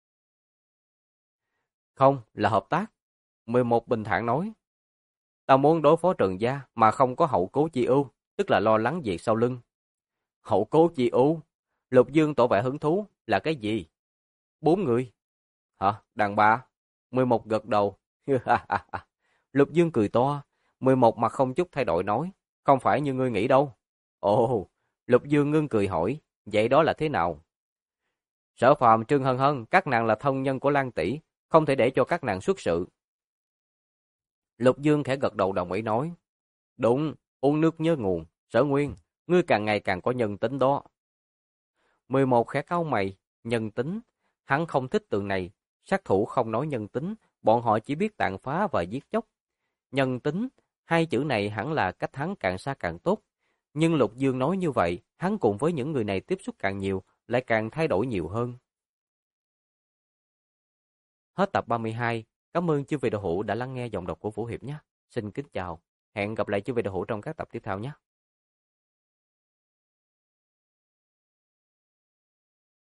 Không, là hợp tác. 11 bình thản nói, ta muốn đối phó Trần gia mà không có hậu cố chi ưu, tức là lo lắng việc sau lưng. Hậu cố chi ưu? Lục Dương tỏ vẻ hứng thú, là cái gì? 4 người. Hả, đàn bà? 11 gật đầu. Lục Dương cười to. 11 mặt không chút thay đổi nói, không phải như ngươi nghĩ đâu. Ồ, Lục Dương ngưng cười hỏi, vậy đó là thế nào? Sở Phàm, Trương Hân Hân, các nàng là thân nhân của Lan tỷ, không thể để cho các nàng xuất sự. Lục Dương khẽ gật đầu đồng ý nói. Đúng, uống nước nhớ nguồn, Sở Nguyên, ngươi càng ngày càng có nhân tính đó. 11 khẽ cau mày, nhân tính, hắn không thích từ này, sát thủ không nói nhân tính, bọn họ chỉ biết tàn phá và giết chóc. Nhân tính, hai chữ này hẳn là cách hắn càng xa càng tốt. Nhưng Lục Dương nói như vậy, hắn cùng với những người này tiếp xúc càng nhiều, lại càng thay đổi nhiều hơn. Hết tập 32. Cảm ơn chư vị đạo hữu đã lắng nghe giọng đọc của Vũ Hiệp nhé. Xin kính chào. Hẹn gặp lại chư vị đạo hữu trong các tập tiếp theo nhé.